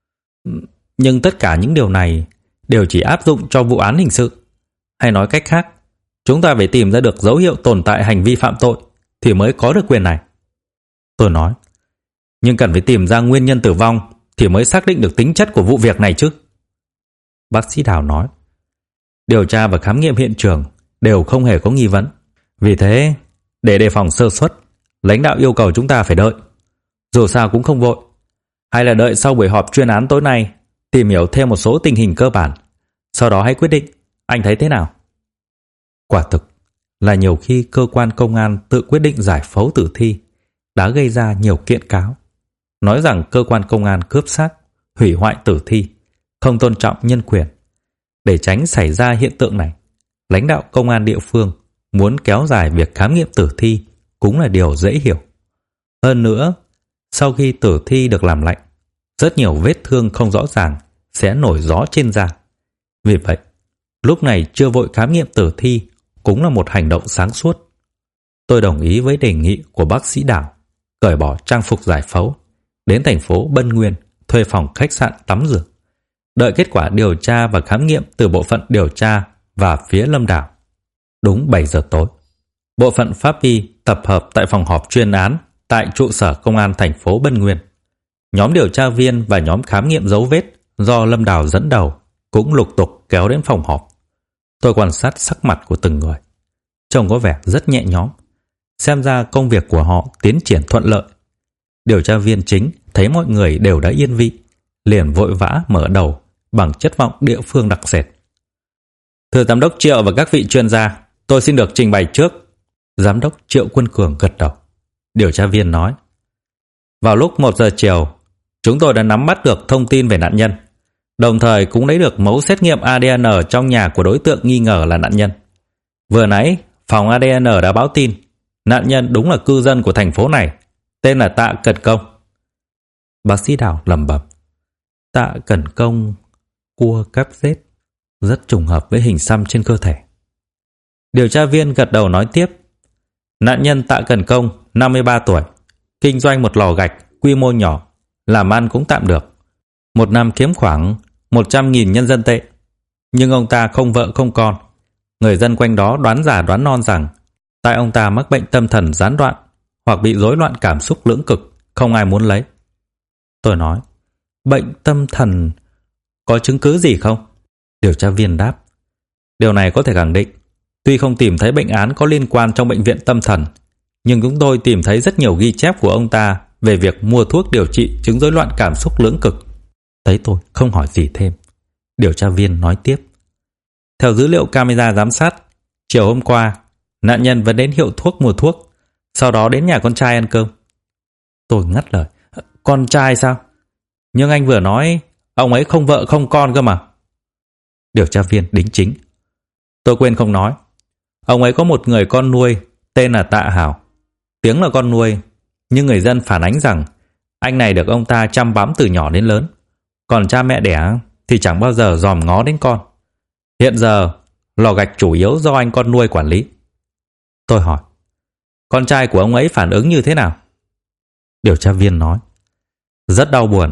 nhưng tất cả những điều này đều chỉ áp dụng cho vụ án hình sự. Hay nói cách khác, chúng ta phải tìm ra được dấu hiệu tồn tại hành vi phạm tội thì mới có được quyền này. Tôi nói, nhưng cần phải tìm ra nguyên nhân tử vong thì mới xác định được tính chất của vụ việc này chứ. Bác sĩ Đào nói, điều tra và khám nghiệm hiện trường đều không hề có nghi vấn. Vì thế, để đề phòng sơ suất, lãnh đạo yêu cầu chúng ta phải đợi. Dù sao cũng không vội. Hay là đợi sau buổi họp chuyên án tối nay, tìm hiểu thêm một số tình hình cơ bản, sau đó hãy quyết định. Anh thấy thế nào? Quả thực là nhiều khi cơ quan công an tự quyết định giải phẫu tử thi đã gây ra nhiều kiện cáo, nói rằng cơ quan công an cướp xác, hủy hoại tử thi, không tôn trọng nhân quyền. Để tránh xảy ra hiện tượng này, lãnh đạo công an địa phương muốn kéo dài việc khám nghiệm tử thi cũng là điều dễ hiểu. Hơn nữa, sau khi tử thi được làm lạnh, rất nhiều vết thương không rõ ràng sẽ nổi rõ trên da. Vì vậy, lúc này chưa vội khám nghiệm tử thi cũng là một hành động sáng suốt. Tôi đồng ý với đề nghị của bác sĩ Đào, cởi bỏ trang phục giải phẫu, đến thành phố Bân Nguyên thuê phòng khách sạn tắm rửa, đợi kết quả điều tra và khám nghiệm từ bộ phận điều tra và phía Lâm Đào. Đúng 7 giờ tối, bộ phận pháp y tập hợp tại phòng họp chuyên án tại trụ sở công an thành phố Bân Nguyên. Nhóm điều tra viên và nhóm khám nghiệm dấu vết do Lâm Đào dẫn đầu cũng lục tục kéo đến phòng họp. Tôi quan sát sắc mặt của từng người, trông có vẻ rất nhẹ nhõm, xem ra công việc của họ tiến triển thuận lợi. Điều tra viên chính thấy mọi người đều đã yên vị, liền vội vã mở đầu bằng chất vọng địa phương đặc sệt. Thưa Giám đốc Triệu và các vị chuyên gia, tôi xin được trình bày trước. Giám đốc Triệu Quân Cường gật đầu. Điều tra viên nói, vào lúc 1 giờ chiều, chúng tôi đã nắm bắt được thông tin về nạn nhân, đồng thời cũng lấy được mẫu xét nghiệm ADN trong nhà của đối tượng nghi ngờ là nạn nhân. Vừa nãy, phòng ADN đã báo tin, nạn nhân đúng là cư dân của thành phố này, tên là Tạ Cẩn Công. Bác sĩ Đào lẩm bẩm, Tạ Cẩn Công, cua cáp rết, rất trùng hợp với hình xăm trên cơ thể. Điều tra viên gật đầu nói tiếp, nạn nhân Tạ Cẩn Công, 53 tuổi, kinh doanh một lò gạch quy mô nhỏ, làm ăn cũng tạm được. Một năm kiếm khoảng 100.000 nhân dân tệ. Nhưng ông ta không vợ không con. Người dân quanh đó đoán giả đoán non rằng tại ông ta mắc bệnh tâm thần gián đoạn hoặc bị rối loạn cảm xúc lưỡng cực, không ai muốn lấy. Tôi nói, bệnh tâm thần có chứng cứ gì không? Điều tra viên đáp, điều này có thể khẳng định. Tuy không tìm thấy bệnh án có liên quan trong bệnh viện tâm thần, nhưng chúng tôi tìm thấy rất nhiều ghi chép của ông ta về việc mua thuốc điều trị chứng rối loạn cảm xúc lưỡng cực. Thấy tôi không hỏi gì thêm, điều tra viên nói tiếp, theo dữ liệu camera giám sát, chiều hôm qua, nạn nhân vẫn đến hiệu thuốc mua thuốc, sau đó đến nhà con trai ăn cơm. Tôi ngắt lời, con trai sao? Nhưng anh vừa nói ông ấy không vợ không con cơ mà. Điều tra viên đính chính. Tôi quên không nói. Ông ấy có một người con nuôi tên là Tạ Hào. Tiếng là con nuôi, nhưng người dân phản ánh rằng anh này được ông ta chăm bẵm từ nhỏ đến lớn. Còn cha mẹ đẻ thì chẳng bao giờ dòm ngó đến con. Hiện giờ lò gạch chủ yếu do anh con nuôi quản lý. Tôi hỏi, con trai của ông ấy phản ứng như thế nào? Điều tra viên nói, rất đau buồn.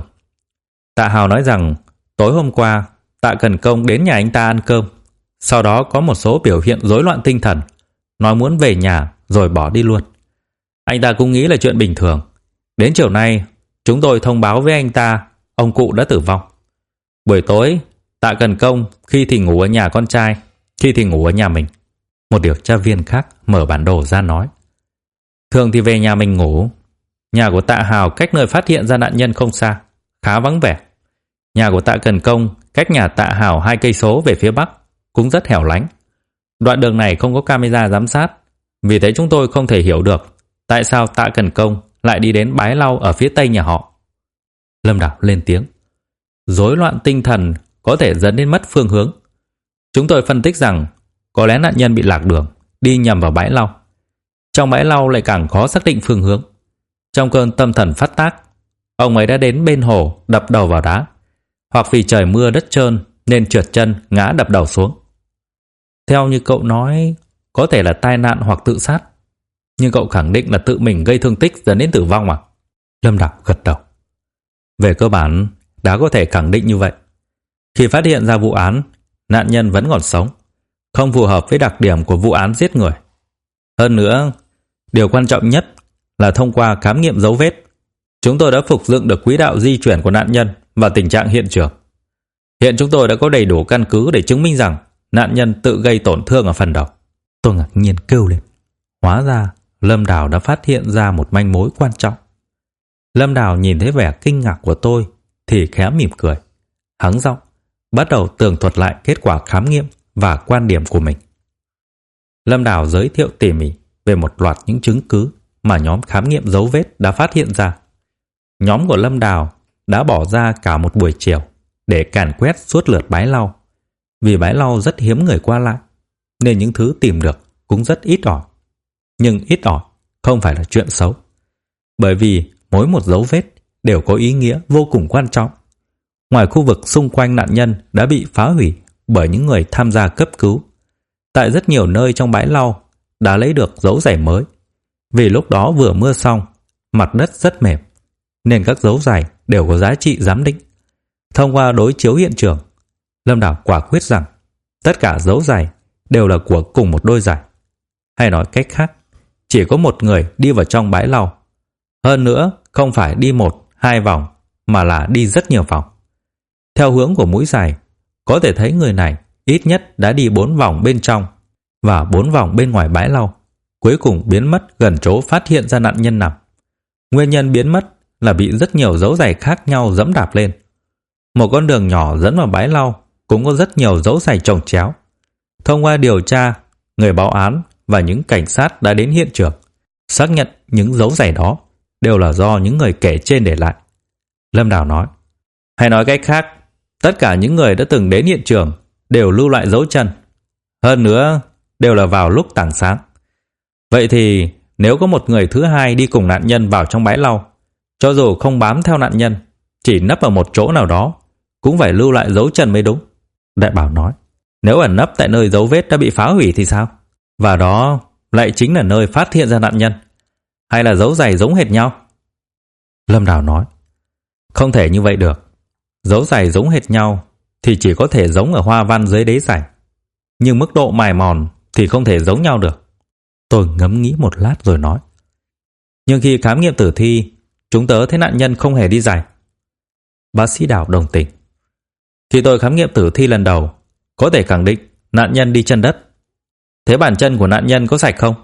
Tạ Hào nói rằng tối hôm qua Tạ Cần Công đến nhà anh ta ăn cơm, sau đó có một số biểu hiện rối loạn tinh thần, nói muốn về nhà rồi bỏ đi luôn. Anh ta cũng nghĩ là chuyện bình thường. Đến chiều nay chúng tôi thông báo với anh ta ông cụ đã tử vong. Buổi tối Tạ Cần Công khi thì ngủ ở nhà con trai, khi thì ngủ ở nhà mình. Một điều tra viên khác mở bản đồ ra nói, thường thì về nhà mình ngủ. Nhà của Tạ Hào cách nơi phát hiện ra nạn nhân không xa, khá vắng vẻ. Nhà của Tạ Cần Công cách nhà Tạ Hào 2 cây số về phía bắc, cũng rất hẻo lánh. Đoạn đường này không có camera giám sát, vì thế chúng tôi không thể hiểu được tại sao Tạ Cần Công lại đi đến Bái Lau ở phía tây nhà họ. Lâm Đào lên tiếng, rối loạn tinh thần có thể dẫn đến mất phương hướng. Chúng tôi phân tích rằng có lẽ nạn nhân bị lạc đường, đi nhầm vào Bái Lau. Trong Bái Lau lại càng khó xác định phương hướng. Trong cơn tâm thần phát tác, ông ấy đã đến bên hồ đập đầu vào đá, hoặc vì trời mưa đất trơn nên trượt chân ngã đập đầu xuống. Theo như cậu nói, có thể là tai nạn hoặc tự sát. Nhưng cậu khẳng định là tự mình gây thương tích dẫn đến tử vong à? Lâm Đào gật đầu. Về cơ bản, đã có thể khẳng định như vậy. Khi phát hiện ra vụ án, nạn nhân vẫn còn sống, không phù hợp với đặc điểm của vụ án giết người. Hơn nữa, điều quan trọng nhất là thông qua khám nghiệm dấu vết, chúng tôi đã phục dựng được quỹ đạo di chuyển của nạn nhân và tình trạng hiện trường. Hiện chúng tôi đã có đầy đủ căn cứ để chứng minh rằng nạn nhân tự gây tổn thương ở phần đầu. Tôi ngạc nhiên kêu lên. Hóa ra Lâm Đào đã phát hiện ra một manh mối quan trọng. Lâm Đào nhìn thấy vẻ kinh ngạc của tôi thì khẽ mỉm cười, hắng giọng, bắt đầu tường thuật lại kết quả khám nghiệm và quan điểm của mình. Lâm Đào giới thiệu tỉ mỉ về một loạt những chứng cứ mà nhóm khám nghiệm dấu vết đã phát hiện ra. Nhóm của Lâm Đào đã bỏ ra cả một buổi chiều để càn quét suốt lượt Bái Lau. Vì Bái Lau rất hiếm người qua lại, nên những thứ tìm được cũng rất ít ỏi. Nhưng ít ỏi không phải là chuyện xấu, bởi vì mỗi một dấu vết đều có ý nghĩa vô cùng quan trọng. Ngoài khu vực xung quanh nạn nhân đã bị phá hủy bởi những người tham gia cấp cứu, tại rất nhiều nơi trong Bái Lau đã lấy được dấu giày mới. Vì lúc đó vừa mưa xong, mặt đất rất mềm, nên các dấu giày đều có giá trị giám định. Thông qua đối chiếu hiện trường, Lâm Đào quả quyết rằng tất cả dấu giày đều là của cùng một đôi giày. Hay nói cách khác, chỉ có một người đi vào trong Bái Lau. Hơn nữa, không phải đi 1-2 vòng, mà là đi rất nhiều vòng. Theo hướng của mũi giày, có thể thấy người này ít nhất đã đi 4 vòng bên trong và 4 vòng bên ngoài Bái Lau, cuối cùng biến mất gần chỗ phát hiện ra nạn nhân nằm. Nguyên nhân biến mất là bị rất nhiều dấu giày khác nhau dẫm đạp lên. Một con đường nhỏ dẫn vào Bái Lau cũng có rất nhiều dấu giày chồng chéo. Thông qua điều tra, người báo án và những cảnh sát đã đến hiện trường xác nhận những dấu giày đó đều là do những người kể trên để lại. Lâm Đào nói, hay nói cách khác, tất cả những người đã từng đến hiện trường đều lưu lại dấu chân. Hơn nữa, đều là vào lúc tảng sáng. Vậy thì nếu có một người thứ hai đi cùng nạn nhân vào trong Bái Lau, cho dù không bám theo nạn nhân, chỉ nấp ở một chỗ nào đó, cũng phải lưu lại dấu chân mới đúng. Đại Bảo nói, nếu ẩn nấp tại nơi dấu vết đã bị phá hủy thì sao? Và đó lại chính là nơi phát hiện ra nạn nhân. Hay là dấu giày giống hệt nhau? Lâm Đào nói, không thể như vậy được. Dấu giày giống hệt nhau thì chỉ có thể giống ở hoa văn dưới đế giày, nhưng mức độ mài mòn thì không thể giống nhau được. Tôi ngẫm nghĩ một lát rồi nói, nhưng khi khám nghiệm tử thi, chúng tớ thấy nạn nhân không hề đi giày. Bác sĩ Đào đồng tình. Khi tôi khám nghiệm tử thi lần đầu, có thể khẳng định nạn nhân đi chân đất. Thế bàn chân của nạn nhân có sạch không?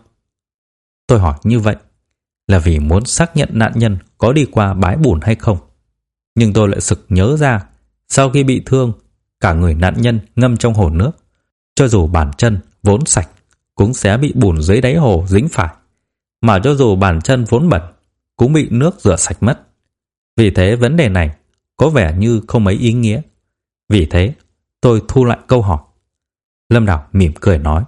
Tôi hỏi như vậy là vì muốn xác nhận nạn nhân có đi qua bãi bùn hay không. Nhưng tôi lại sực nhớ ra, sau khi bị thương, cả người nạn nhân ngâm trong hồ nước. Cho dù bàn chân vốn sạch, cũng sẽ bị bùn dưới đáy hồ dính phải. Mà cho dù bàn chân vốn bẩn, cũng bị nước rửa sạch mất. Vì thế vấn đề này có vẻ như không mấy ý nghĩa. Vì thế, tôi thu lại câu hỏi. Lâm Đào mỉm cười nói: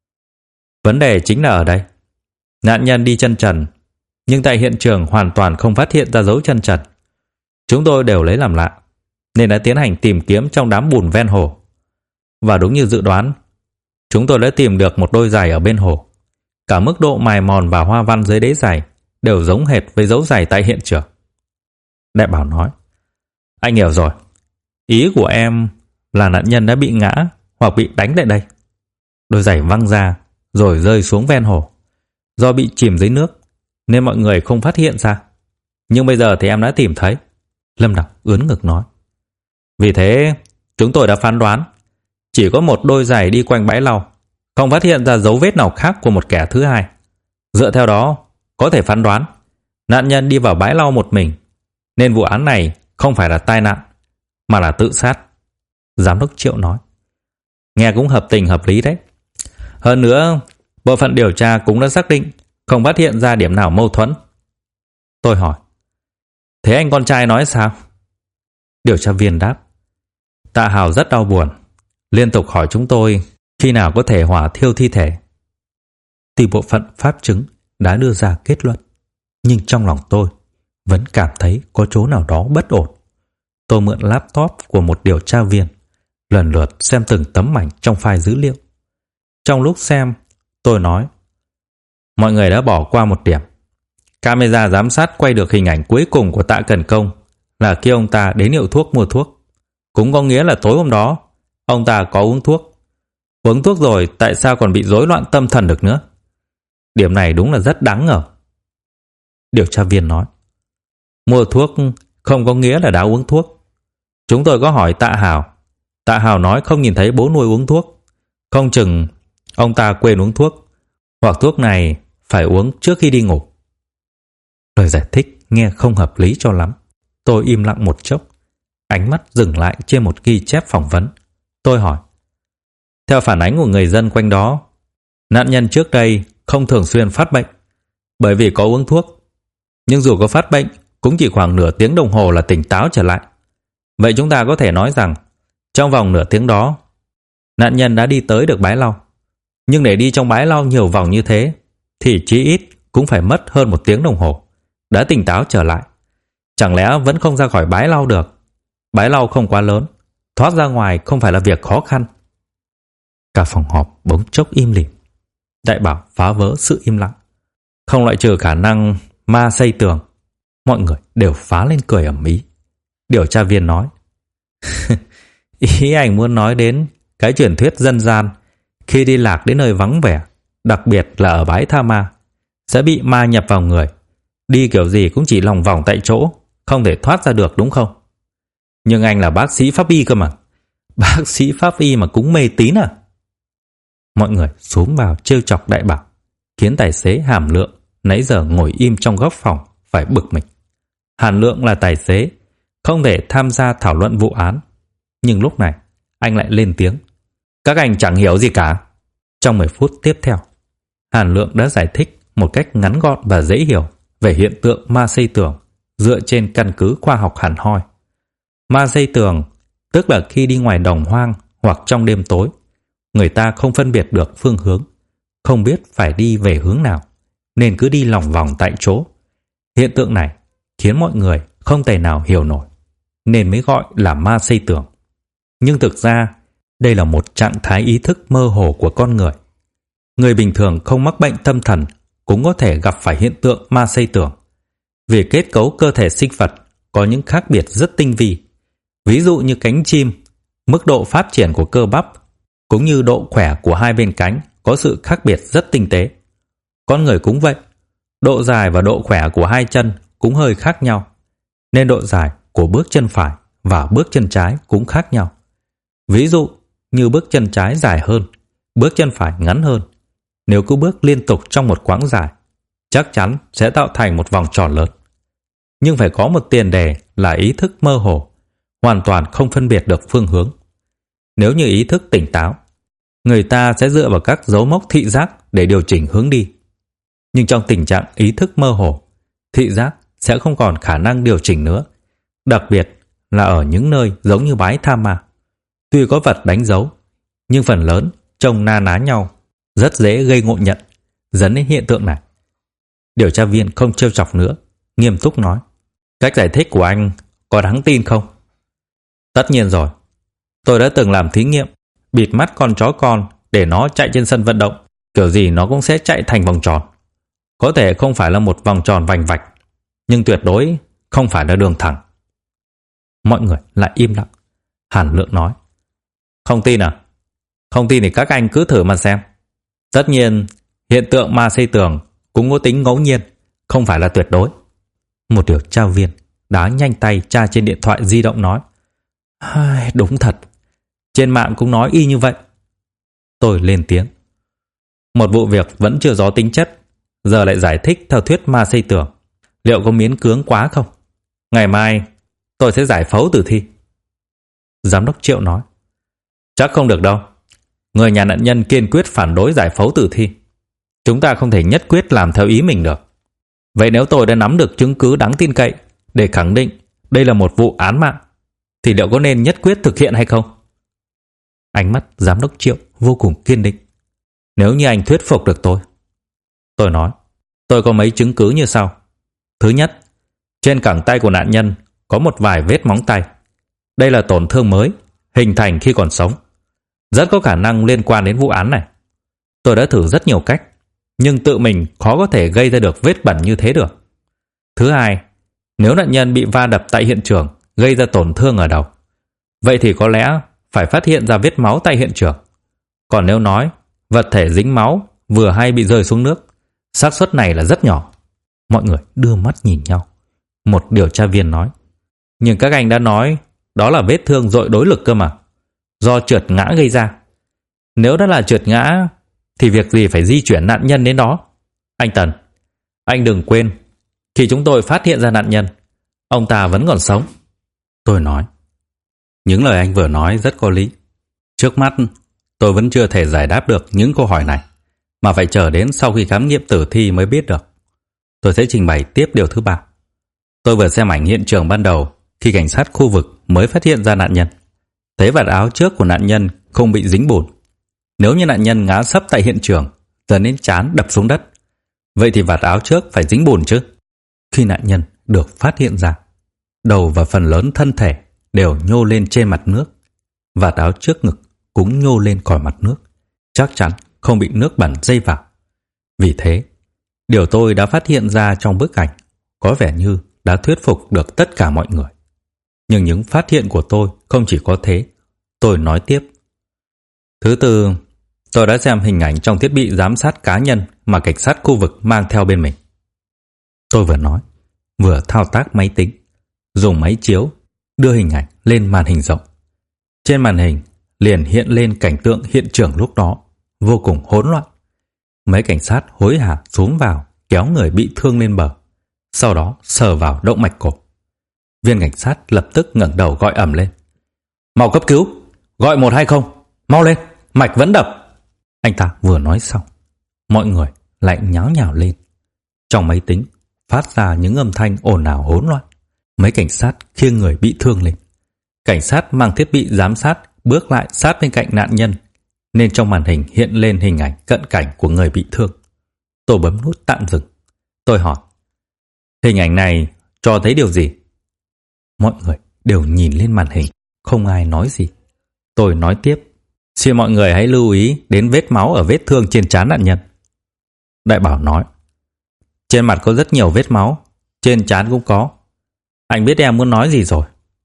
vấn đề chính là ở đây. Nạn nhân đi chân trần, nhưng tại hiện trường hoàn toàn không phát hiện ra dấu chân trần. Chúng tôi đều lấy làm lạ, nên đã tiến hành tìm kiếm trong đám bùn ven hồ. Và đúng như dự đoán, chúng tôi đã tìm được một đôi giày ở bên hồ. Cả mức độ mài mòn và hoa văn dưới đế giày đều giống hệt với dấu giày tại hiện trường. Đại Bảo nói: anh hiểu rồi. Ý của em là nạn nhân đã bị ngã hoặc bị đánh tại đây. Đôi giày văng ra rồi rơi xuống ven hồ. Do bị chìm dưới nước nên mọi người không phát hiện ra. Nhưng bây giờ thì em đã tìm thấy. Lâm Đào ướn ngực nói: vì thế chúng tôi đã phán đoán chỉ có một đôi giày đi quanh bãi lau, không phát hiện ra dấu vết nào khác của một kẻ thứ hai. Dựa theo đó, có thể phán đoán nạn nhân đi vào bãi lau một mình, nên vụ án này không phải là tai nạn mà là tự sát. Giám đốc Triệu nói: nghe cũng hợp tình hợp lý đấy. Hơn nữa, bộ phận điều tra cũng đã xác định không phát hiện ra điểm nào mâu thuẫn. Tôi hỏi: thế anh con trai nói sao? Điều tra viên đáp: Tạ Hào rất đau buồn, liên tục hỏi chúng tôi khi nào có thể hỏa thiêu thi thể. Thì bộ phận pháp chứng đã đưa ra kết luận, nhưng trong lòng tôi vẫn cảm thấy có chỗ nào đó bất ổn. Tôi mượn laptop của một điều tra viên, lần lượt xem từng tấm ảnh trong file dữ liệu. Trong lúc xem, tôi nói: mọi người đã bỏ qua một điểm. Camera giám sát quay được hình ảnh cuối cùng của Tạ Cần Công là khi ông ta đến hiệu thuốc mua thuốc. Cũng có nghĩa là tối hôm đó, ông ta có uống thuốc. Uống thuốc rồi tại sao còn bị rối loạn tâm thần được nữa? Điểm này đúng là rất đáng ngờ. Điều tra viên nói: mua thuốc không có nghĩa là đã uống thuốc. Chúng tôi có hỏi Tạ Hào. Tạ Hào nói không nhìn thấy bố nuôi uống thuốc. Không chừng ông ta quên uống thuốc, hoặc thuốc này phải uống trước khi đi ngủ. Lời giải thích nghe không hợp lý cho lắm. Tôi im lặng một chốc, ánh mắt dừng lại trên một ghi chép phỏng vấn. Tôi hỏi: theo phản ánh của người dân quanh đó, nạn nhân trước đây không thường xuyên phát bệnh bởi vì có uống thuốc. Nhưng dù có phát bệnh, cũng chỉ khoảng nửa tiếng đồng hồ là tỉnh táo trở lại. Vậy chúng ta có thể nói rằng trong vòng nửa tiếng đó, nạn nhân đã đi tới được bãi lau. Nhưng để đi trong bãi lau nhiều vòng như thế thì chí ít cũng phải mất hơn một tiếng đồng hồ. Đã tỉnh táo trở lại, chẳng lẽ vẫn không ra khỏi bãi lau được? Bãi lau không quá lớn, thoát ra ngoài không phải là việc khó khăn. Cả phòng họp bỗng chốc im lìm. Đại Bảo phá vỡ sự im lặng: không loại trừ khả năng ma xây tường. Mọi người đều phá lên cười ầm ĩ. Điều tra viên nói: ý anh muốn nói đến cái truyền thuyết dân gian khi đi lạc đến nơi vắng vẻ, đặc biệt là ở bãi tha ma, sẽ bị ma nhập vào người. Đi kiểu gì cũng chỉ lòng vòng tại chỗ, không thể thoát ra được đúng không? Nhưng anh là bác sĩ pháp y cơ mà. Bác sĩ pháp y mà cũng mê tín à? Mọi người xúm vào trêu chọc Đại Bảo, khiến tài xế Hàm Lượng nãy giờ ngồi im trong góc phòng phải bực mình. Hàn Lượng là tài xế, không thể tham gia thảo luận vụ án. Nhưng lúc này, anh lại lên tiếng: các anh chẳng hiểu gì cả. Trong 10 phút tiếp theo, Hàn Lượng đã giải thích một cách ngắn gọn và dễ hiểu về hiện tượng ma xây tường dựa trên căn cứ khoa học hẳn hoi. Ma xây tường tức là khi đi ngoài đồng hoang hoặc trong đêm tối, người ta không phân biệt được phương hướng, không biết phải đi về hướng nào, nên cứ đi lòng vòng tại chỗ. Hiện tượng này khiến mọi người không thể nào hiểu nổi, nên mới gọi là ma xây tường. Nhưng thực ra, đây là một trạng thái ý thức mơ hồ của con người. Người bình thường không mắc bệnh tâm thần cũng có thể gặp phải hiện tượng ma xây tường, vì kết cấu cơ thể sinh vật có những khác biệt rất tinh vi. Ví dụ như cánh chim, mức độ phát triển của cơ bắp cũng như độ khỏe của hai bên cánh có sự khác biệt rất tinh tế. Con người cũng vậy, độ dài và độ khỏe của hai chân cũng hơi khác nhau, nên độ dài của bước chân phải và bước chân trái cũng khác nhau. Ví dụ như bước chân trái dài hơn, bước chân phải ngắn hơn. Nếu cứ bước liên tục trong một quãng dài, chắc chắn sẽ tạo thành một vòng tròn lớn. Nhưng phải có một tiền đề là ý thức mơ hồ, hoàn toàn không phân biệt được phương hướng. Nếu như ý thức tỉnh táo, người ta sẽ dựa vào các dấu mốc thị giác để điều chỉnh hướng đi. Nhưng trong tình trạng ý thức mơ hồ, thị giác sẽ không còn khả năng điều chỉnh nữa, đặc biệt là ở những nơi giống như bãi tha ma. Tuy có vật đánh dấu, nhưng phần lớn trông na ná nhau, rất dễ gây ngộ nhận, dẫn đến hiện tượng này. Điều tra viên không trêu chọc nữa, nghiêm túc nói: cách giải thích của anh có đáng tin không? Tất nhiên rồi. Tôi đã từng làm thí nghiệm bịt mắt con chó con để nó chạy trên sân vận động, kiểu gì nó cũng sẽ chạy thành vòng tròn. Có thể không phải là một vòng tròn vành vạch, nhưng tuyệt đối không phải là đường thẳng. Mọi người lại im lặng. Hàn Lượng nói: không tin à? Không tin thì các anh cứ thử mà xem. Tất nhiên, hiện tượng ma xây tường cũng có tính ngẫu nhiên, không phải là tuyệt đối. Một điều tra viên đá nhanh tay tra trên điện thoại di động nói: đúng thật, trên mạng cũng nói y như vậy. Tôi lên tiếng: một vụ việc vẫn chưa rõ tính chất, giờ lại giải thích theo thuyết ma xây tường, liệu có miễn cưỡng quá không? Ngày mai tôi sẽ giải phẫu tử thi. Giám đốc Triệu nói: chắc không được đâu. Người nhà nạn nhân kiên quyết phản đối giải phẫu tử thi. Chúng ta không thể nhất quyết làm theo ý mình được. Vậy nếu tôi đã nắm được chứng cứ đáng tin cậy để khẳng định đây là một vụ án mạng, thì liệu có nên nhất quyết thực hiện hay không? Ánh mắt giám đốc Triệu vô cùng kiên định. Nếu như anh thuyết phục được tôi nói, tôi có mấy chứng cứ như sau. Thứ nhất, trên cẳng tay của nạn nhân có một vài vết móng tay. Đây là tổn thương mới, hình thành khi còn sống, rất có khả năng liên quan đến vụ án này. Tôi đã thử rất nhiều cách, nhưng tự mình khó có thể gây ra được vết bẩn như thế được. Thứ hai, nếu nạn nhân bị va đập tại hiện trường gây ra tổn thương ở đầu, vậy thì có lẽ phải phát hiện ra vết máu tại hiện trường. Còn nếu nói vật thể dính máu vừa hay bị rơi xuống nước, xác suất này là rất nhỏ. Mọi người đưa mắt nhìn nhau. Một điều tra viên nói: nhưng các anh đã nói đó là vết thương dội đối lực cơ mà, do trượt ngã gây ra. Nếu đã là trượt ngã thì việc gì phải di chuyển nạn nhân đến đó? Anh Tần, anh đừng quên, khi chúng tôi phát hiện ra nạn nhân, ông ta vẫn còn sống. Tôi nói: những lời anh vừa nói rất có lý. Trước mắt tôi vẫn chưa thể giải đáp được những câu hỏi này, mà phải chờ đến sau khi khám nghiệm tử thi mới biết được. Tôi sẽ trình bày tiếp điều thứ ba. Tôi vừa xem ảnh hiện trường ban đầu khi cảnh sát khu vực mới phát hiện ra nạn nhân. Thấy vạt áo trước của nạn nhân không bị dính bùn. Nếu như nạn nhân ngã sấp tại hiện trường dẫn đến trán đập xuống đất, vậy thì vạt áo trước phải dính bùn chứ. Khi nạn nhân được phát hiện ra, đầu và phần lớn thân thể đều nhô lên trên mặt nước. Vạt áo trước ngực cũng nhô lên khỏi mặt nước, chắc chắn không bị nước bẩn dây vào. Vì thế, điều tôi đã phát hiện ra trong bức ảnh có vẻ như đã thuyết phục được tất cả mọi người. Nhưng những phát hiện của tôi không chỉ có thế. Tôi nói tiếp: thứ tư, tôi đã xem hình ảnh trong thiết bị giám sát cá nhân mà cảnh sát khu vực mang theo bên mình. Tôi vừa nói, vừa thao tác máy tính, dùng máy chiếu đưa hình ảnh lên màn hình rộng. Trên màn hình liền hiện lên cảnh tượng hiện trường lúc đó, vô cùng hỗn loạn. Mấy cảnh sát hối hả xuống vào kéo người bị thương lên bờ, sau đó sờ vào động mạch cổ. Viên cảnh sát lập tức ngẩng đầu gọi ầm lên: mau cấp cứu, gọi 120, mau lên, mạch vẫn đập. Anh ta vừa nói xong, mọi người lại nháo nhào lên. Trong máy tính phát ra những âm thanh ồn ào hỗn loạn. Mấy cảnh sát khiêng người bị thương lên. Cảnh sát mang thiết bị giám sát bước lại sát bên cạnh nạn nhân, nên trong màn hình hiện lên hình ảnh cận cảnh của người bị thương. Tôi bấm nút tạm dừng. Tôi hỏi: hình ảnh này cho thấy điều gì? Mọi người đều nhìn lên màn hình, không ai nói gì. Tôi nói tiếp: xin mọi người hãy lưu ý đến vết máu ở vết thương trên trán nạn nhân. Đại Bảo nói: trên mặt có rất nhiều vết máu, trên trán cũng có. Anh biết em muốn nói gì rồi.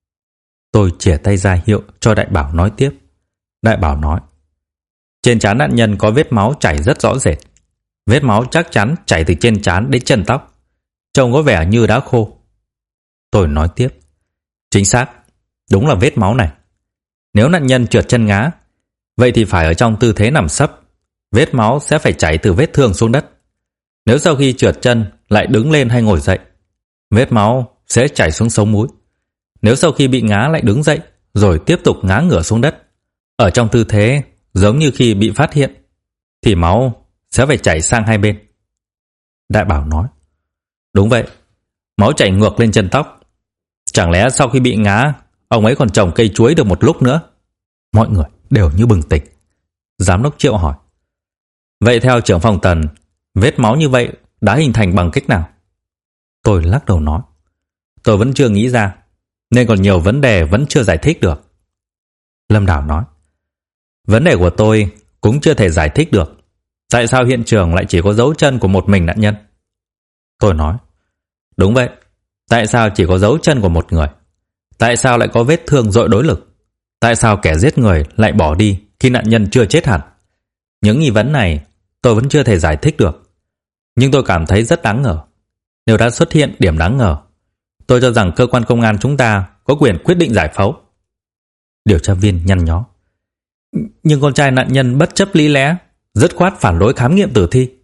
Tôi chìa tay ra hiệu cho Đại Bảo nói tiếp. Đại Bảo nói: trên trán nạn nhân có vết máu chảy rất rõ rệt. Vết máu chắc chắn chảy từ trên trán đến chân tóc, trông có vẻ như đã khô. Tôi nói tiếp: chính xác, đúng là vết máu này. Nếu nạn nhân trượt chân ngã, vậy thì phải ở trong tư thế nằm sấp, vết máu sẽ phải chảy từ vết thương xuống đất. Nếu sau khi trượt chân lại đứng lên hay ngồi dậy, vết máu sẽ chảy xuống sống mũi. Nếu sau khi bị ngã lại đứng dậy rồi tiếp tục ngã ngửa xuống đất, ở trong tư thế giống như khi bị phát hiện, thì máu sẽ phải chảy sang hai bên. Đại Bảo nói: đúng vậy, máu chảy ngược lên chân tóc. Chẳng lẽ sau khi bị ngã ông ấy còn trồng cây chuối được một lúc nữa. Mọi người đều như bừng tỉnh. Giám đốc Triệu hỏi: Vậy theo trưởng phòng Tần, vết máu như vậy đã hình thành bằng cách nào? Tôi lắc đầu nói: Tôi vẫn chưa nghĩ ra, nên còn nhiều vấn đề vẫn chưa giải thích được. Lâm Đào nói: Vấn đề của tôi cũng chưa thể giải thích được. Tại sao hiện trường lại chỉ có dấu chân của một mình nạn nhân? Tôi nói: Đúng vậy, tại sao chỉ có dấu chân của một người? Tại sao lại có vết thương dội đối lực? Tại sao kẻ giết người lại bỏ đi khi nạn nhân chưa chết hẳn? Những nghi vấn này tôi vẫn chưa thể giải thích được. Nhưng tôi cảm thấy rất đáng ngờ. Nếu đã xuất hiện điểm đáng ngờ, tôi cho rằng cơ quan công an chúng ta có quyền quyết định giải phẫu. Điều tra viên nhăn nhó: Nhưng con trai nạn nhân bất chấp lý lẽ, dứt khoát phản đối khám nghiệm tử thi.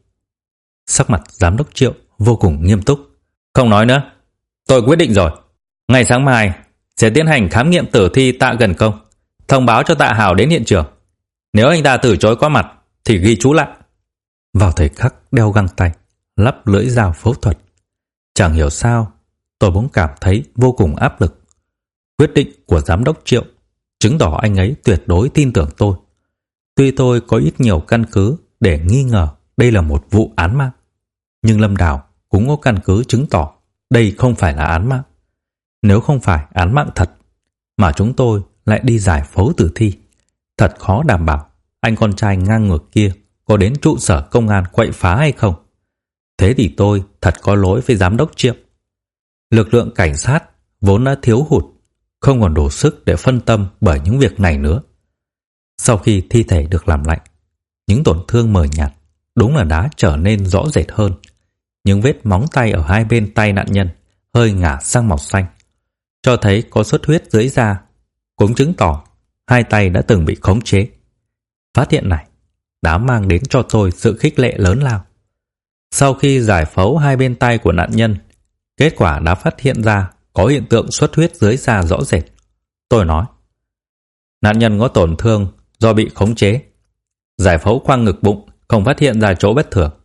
Sắc mặt giám đốc Triệu vô cùng nghiêm túc: Không nói nữa, tôi quyết định rồi. Ngày sáng mai sẽ tiến hành khám nghiệm tử thi Tạ Gần Công, thông báo cho Tạ Hào đến hiện trường. Nếu anh ta từ chối có mặt thì ghi chú lại. Vào thời khắc đeo găng tay, lắp lưỡi dao phẫu thuật, chẳng hiểu sao tôi bỗng cảm thấy vô cùng áp lực. Quyết định của giám đốc Triệu chứng tỏ anh ấy tuyệt đối tin tưởng tôi. Tuy tôi có ít nhiều căn cứ để nghi ngờ đây là một vụ án mạng, nhưng Lâm Đào cũng có căn cứ chứng tỏ đây không phải là án mạng. Nếu không phải án mạng thật mà chúng tôi lại đi giải phẫu tử thi, thật khó đảm bảo anh con trai ngang ngược kia có đến trụ sở công an quậy phá hay không. Thế thì tôi thật có lỗi với giám đốc Triệu. Lực lượng cảnh sát vốn đã thiếu hụt, không còn đủ sức để phân tâm bởi những việc này nữa. Sau khi thi thể được làm lạnh, những tổn thương mờ nhạt đúng là đã trở nên rõ rệt hơn. Những vết móng tay ở hai bên tay nạn nhân hơi ngả sang màu xanh, cho thấy có xuất huyết dưới da, cũng chứng tỏ hai tay đã từng bị khống chế. Phát hiện này đã mang đến cho tôi sự khích lệ lớn lao. Sau khi giải phẫu hai bên tay của nạn nhân, kết quả đã phát hiện ra có hiện tượng xuất huyết dưới da rõ rệt. Tôi nói: Nạn nhân có tổn thương do bị khống chế. Giải phẫu khoang ngực bụng không phát hiện ra chỗ bất thường.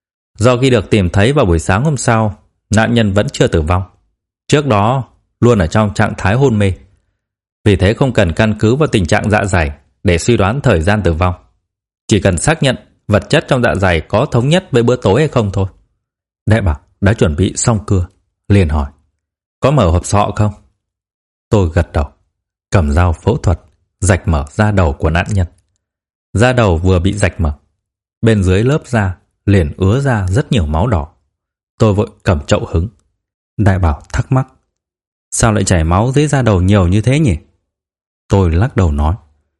Do khi được tìm thấy vào buổi sáng hôm sau, nạn nhân vẫn chưa tử vong. Trước đó luôn ở trong trạng thái hôn mê. Vì thế không cần căn cứ vào tình trạng dạ dày để suy đoán thời gian tử vong. Chỉ cần xác nhận vật chất trong dạ dày có thống nhất với bữa tối hay không thôi. Đại Bảo đã chuẩn bị xong cưa, liền hỏi: Có mở hộp sọ không? Tôi gật đầu, cầm dao phẫu thuật rạch mở da đầu của nạn nhân. Da đầu vừa bị rạch mở, bên dưới lớp da liền ứa ra rất nhiều máu đỏ. Tôi vội cầm chậu hứng. Đại Bảo thắc mắc: Sao lại chảy máu dưới da đầu nhiều như thế nhỉ? Tôi lắc đầu nói: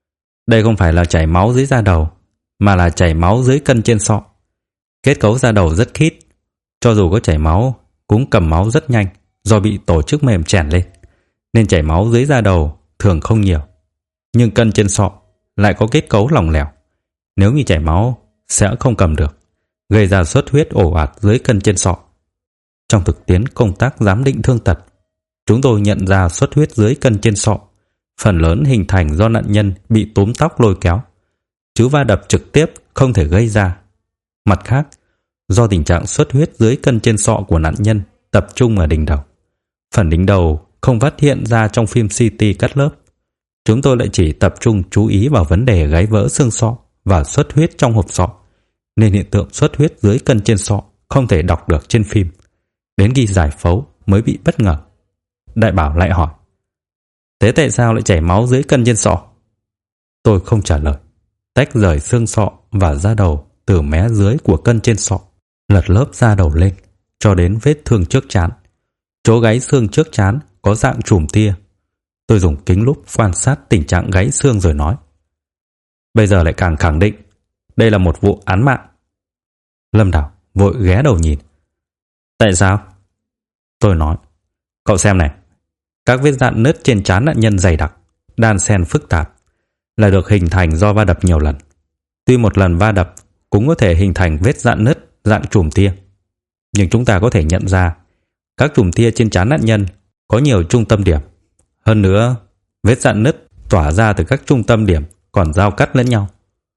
Đây không phải là chảy máu dưới da đầu, mà là chảy máu dưới cân trên sọ. Kết cấu da đầu rất khít, cho dù có chảy máu cũng cầm máu rất nhanh do bị tổ chức mềm chèn lên, nên chảy máu dưới da đầu thường không nhiều. Nhưng cân trên sọ lại có kết cấu lỏng lẻo, nếu như chảy máu sẽ không cầm được, gây ra xuất huyết ồ ạt dưới cân trên sọ. Trong thực tiễn công tác giám định thương tật, chúng tôi nhận ra xuất huyết dưới cân trên sọ phần lớn hình thành do nạn nhân bị túm tóc lôi kéo, chứ va đập trực tiếp không thể gây ra. Mặt khác, do tình trạng xuất huyết dưới cân trên sọ của nạn nhân tập trung ở đỉnh đầu, phần đỉnh đầu không phát hiện ra trong phim CT cắt lớp, chúng tôi lại chỉ tập trung chú ý vào vấn đề gáy vỡ xương sọ và xuất huyết trong hộp sọ, nên hiện tượng xuất huyết dưới cân trên sọ không thể đọc được trên phim. Đến khi giải phẫu mới bị bất ngờ. Đại Bảo lại hỏi: Thế tại sao lại chảy máu dưới cân trên sọ? Tôi không trả lời, tách rời xương sọ và da đầu từ mé dưới của cân trên sọ, lật lớp da đầu lên cho đến vết thương trước trán. Chỗ gáy xương trước trán có dạng chùm tia. Tôi dùng kính lúp quan sát tình trạng gáy xương rồi nói: Bây giờ lại càng khẳng định đây là một vụ án mạng. Lâm Đào vội ghé đầu nhìn. Tại sao? Tôi nói: Cậu xem này, các vết rạn nứt trên trán nạn nhân dày đặc, đan xen phức tạp, là được hình thành do va đập nhiều lần. Tuy một lần va đập cũng có thể hình thành vết rạn nứt dạng chùm tia, nhưng chúng ta có thể nhận ra các chùm tia trên trán nạn nhân có nhiều trung tâm điểm. Hơn nữa, vết rạn nứt tỏa ra từ các trung tâm điểm còn giao cắt lẫn nhau.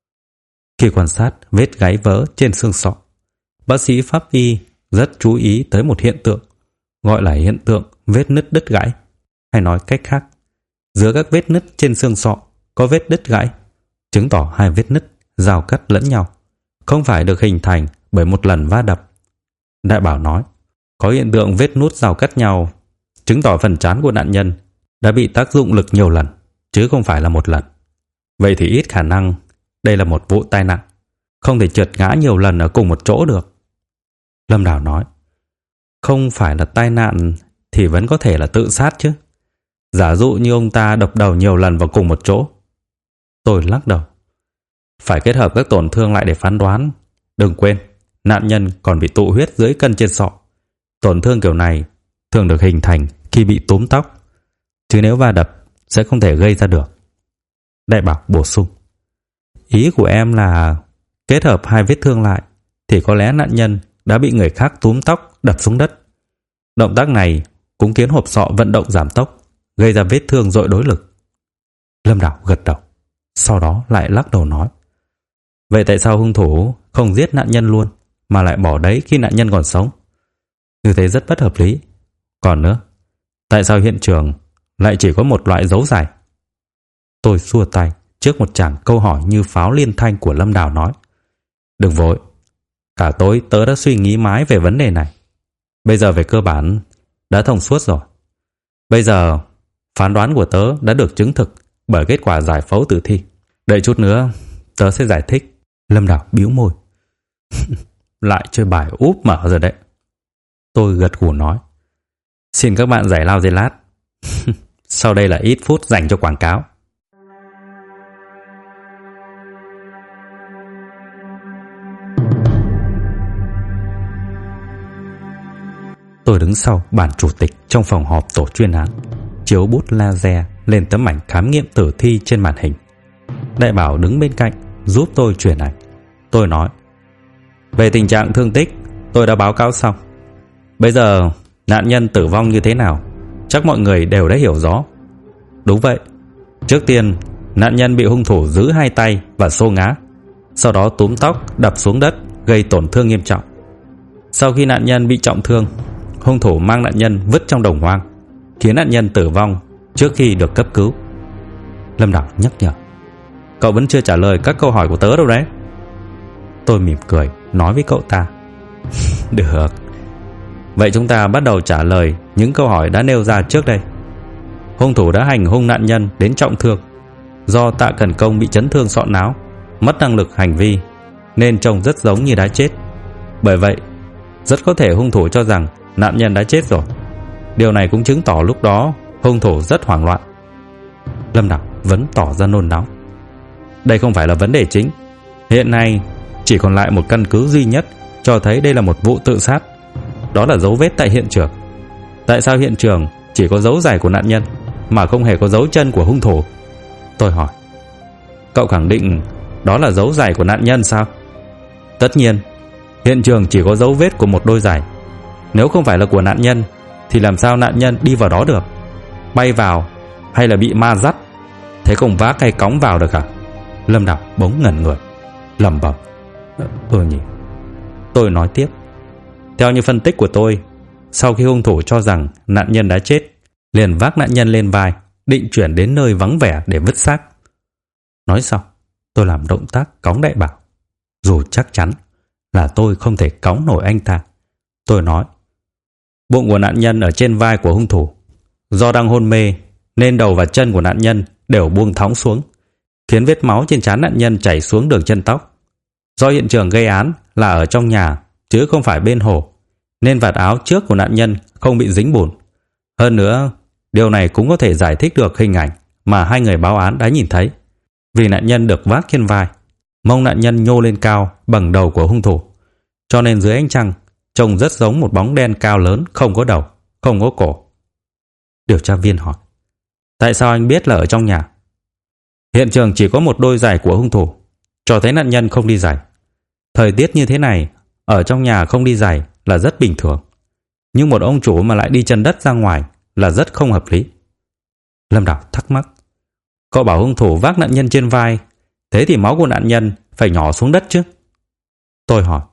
Khi quan sát vết gáy vỡ trên xương sọ, bác sĩ pháp y rất chú ý tới một hiện tượng, gọi là hiện tượng vết nứt đứt gãy. Hay nói cách khác, Giữa các vết nứt trên xương sọ có vết đứt gãy, chứng tỏ hai vết nứt giao cắt lẫn nhau, không phải được hình thành bởi một lần va đập. Đại bảo nói, có hiện tượng vết nứt giao cắt nhau, chứng tỏ phần trán của nạn nhân đã bị tác dụng lực nhiều lần, chứ không phải là một lần. Vậy thì ít khả năng đây là một vụ tai nạn, không thể trượt ngã nhiều lần ở cùng một chỗ được. Lâm Đào nói, không phải là tai nạn thì vẫn có thể là tự sát chứ. Giả dụ như ông ta đập đầu nhiều lần vào cùng một chỗ. Tôi lắc đầu. Phải kết hợp các tổn thương lại để phán đoán. Đừng quên, nạn nhân còn bị tụ huyết dưới cân trên sọ. Tổn thương kiểu này thường được hình thành khi bị túm tóc, chứ nếu va đập sẽ không thể gây ra được. Đại bảo bổ sung, ý của em là kết hợp hai vết thương lại thì có lẽ nạn nhân đã bị người khác túm tóc đập xuống đất. Động tác này cũng khiến hộp sọ vận động giảm tốc, gây ra vết thương dội đối lực. Lâm Đào gật đầu, sau đó lại lắc đầu nói, vậy tại sao hung thủ không giết nạn nhân luôn mà lại bỏ đấy khi nạn nhân còn sống? Như thế rất bất hợp lý. Còn nữa, tại sao hiện trường lại chỉ có một loại dấu dài? Tôi xua tay trước một tràng câu hỏi như pháo liên thanh của Lâm Đào, nói, đừng vội, cả tối tớ đã suy nghĩ mãi về vấn đề này. Bây giờ về cơ bản đã thông suốt rồi. Bây giờ phán đoán của tớ đã được chứng thực bởi kết quả giải phẫu tử thi. Đợi chút nữa tớ sẽ giải thích. Lâm Đào bĩu môi. Lại chơi bài úp mở rồi đấy. Tôi gật gù nói, xin các bạn giải lao giây lát. Sau đây là ít phút dành cho quảng cáo. Tôi đứng sau bàn chủ tịch trong phòng họp tổ chuyên án, chiếu bút laser lên tấm ảnh khám nghiệm tử thi trên màn hình. Đại bảo đứng bên cạnh giúp tôi truyền ảnh. Tôi nói, về tình trạng thương tích tôi đã báo cáo xong. Bây giờ nạn nhân tử vong như thế nào chắc mọi người đều đã hiểu rõ. Đúng vậy, trước tiên nạn nhân bị hung thủ giữ hai tay và xô ngã, sau đó túm tóc đập xuống đất gây tổn thương nghiêm trọng. Sau khi nạn nhân bị trọng thương, hung thủ mang nạn nhân vứt trong đồng hoang, khiến nạn nhân tử vong trước khi được cấp cứu. Lâm Đào nhắc nhở, cậu vẫn chưa trả lời các câu hỏi của tớ đâu đấy. Tôi mỉm cười nói với cậu ta, được, vậy chúng ta bắt đầu trả lời những câu hỏi đã nêu ra trước đây. Hung thủ đã hành hung nạn nhân đến trọng thương. Do Tạ Cần Công bị chấn thương sọ não, mất năng lực hành vi, nên trông rất giống như đã chết. Bởi vậy rất có thể hung thủ cho rằng nạn nhân đã chết rồi. Điều này cũng chứng tỏ lúc đó hung thủ rất hoảng loạn. Lâm Đào vẫn tỏ ra nôn nóng. Đây không phải là vấn đề chính. Hiện nay chỉ còn lại một căn cứ duy nhất cho thấy đây là một vụ tự sát. Đó là dấu vết tại hiện trường. Tại sao hiện trường chỉ có dấu giày của nạn nhân mà không hề có dấu chân của hung thủ? Tôi hỏi, cậu khẳng định đó là dấu giày của nạn nhân sao? Tất nhiên, hiện trường chỉ có dấu vết của một đôi giày. Nếu không phải là của nạn nhân thì làm sao nạn nhân đi vào đó được? Bay vào hay là bị ma dắt? Thế không vác hay cõng vào được hả? Lâm Đào bỗng ngẩn người, lẩm bẩm, nhỉ. Tôi nói tiếp, theo như phân tích của tôi, sau khi hung thủ cho rằng nạn nhân đã chết, liền vác nạn nhân lên vai, định chuyển đến nơi vắng vẻ để vứt xác. Nói xong, tôi làm động tác cõng Đại Bảo, dù chắc chắn là tôi không thể cõng nổi anh ta. Tôi nói, bụng của nạn nhân ở trên vai của hung thủ. Do đang hôn mê nên đầu và chân của nạn nhân đều buông thõng xuống, khiến vết máu trên trán nạn nhân chảy xuống đường chân tóc. Do hiện trường gây án là ở trong nhà chứ không phải bên hồ, nên vạt áo trước của nạn nhân không bị dính bùn. Hơn nữa, điều này cũng có thể giải thích được hình ảnh mà hai người báo án đã nhìn thấy. Vì nạn nhân được vác trên vai, mông nạn nhân nhô lên cao bằng đầu của hung thủ, cho nên dưới ánh trăng trông rất giống một bóng đen cao lớn, không có đầu, không có cổ. Điều tra viên hỏi, tại sao anh biết là ở trong nhà? Hiện trường chỉ có một đôi giày của hung thủ, cho thấy nạn nhân không đi giày. Thời tiết như thế này, ở trong nhà không đi giày là rất bình thường. Nhưng một ông chủ mà lại đi chân đất ra ngoài là rất không hợp lý. Lâm Đào thắc mắc, cậu bảo hung thủ vác nạn nhân trên vai, thế thì máu của nạn nhân phải nhỏ xuống đất chứ? Tôi hỏi,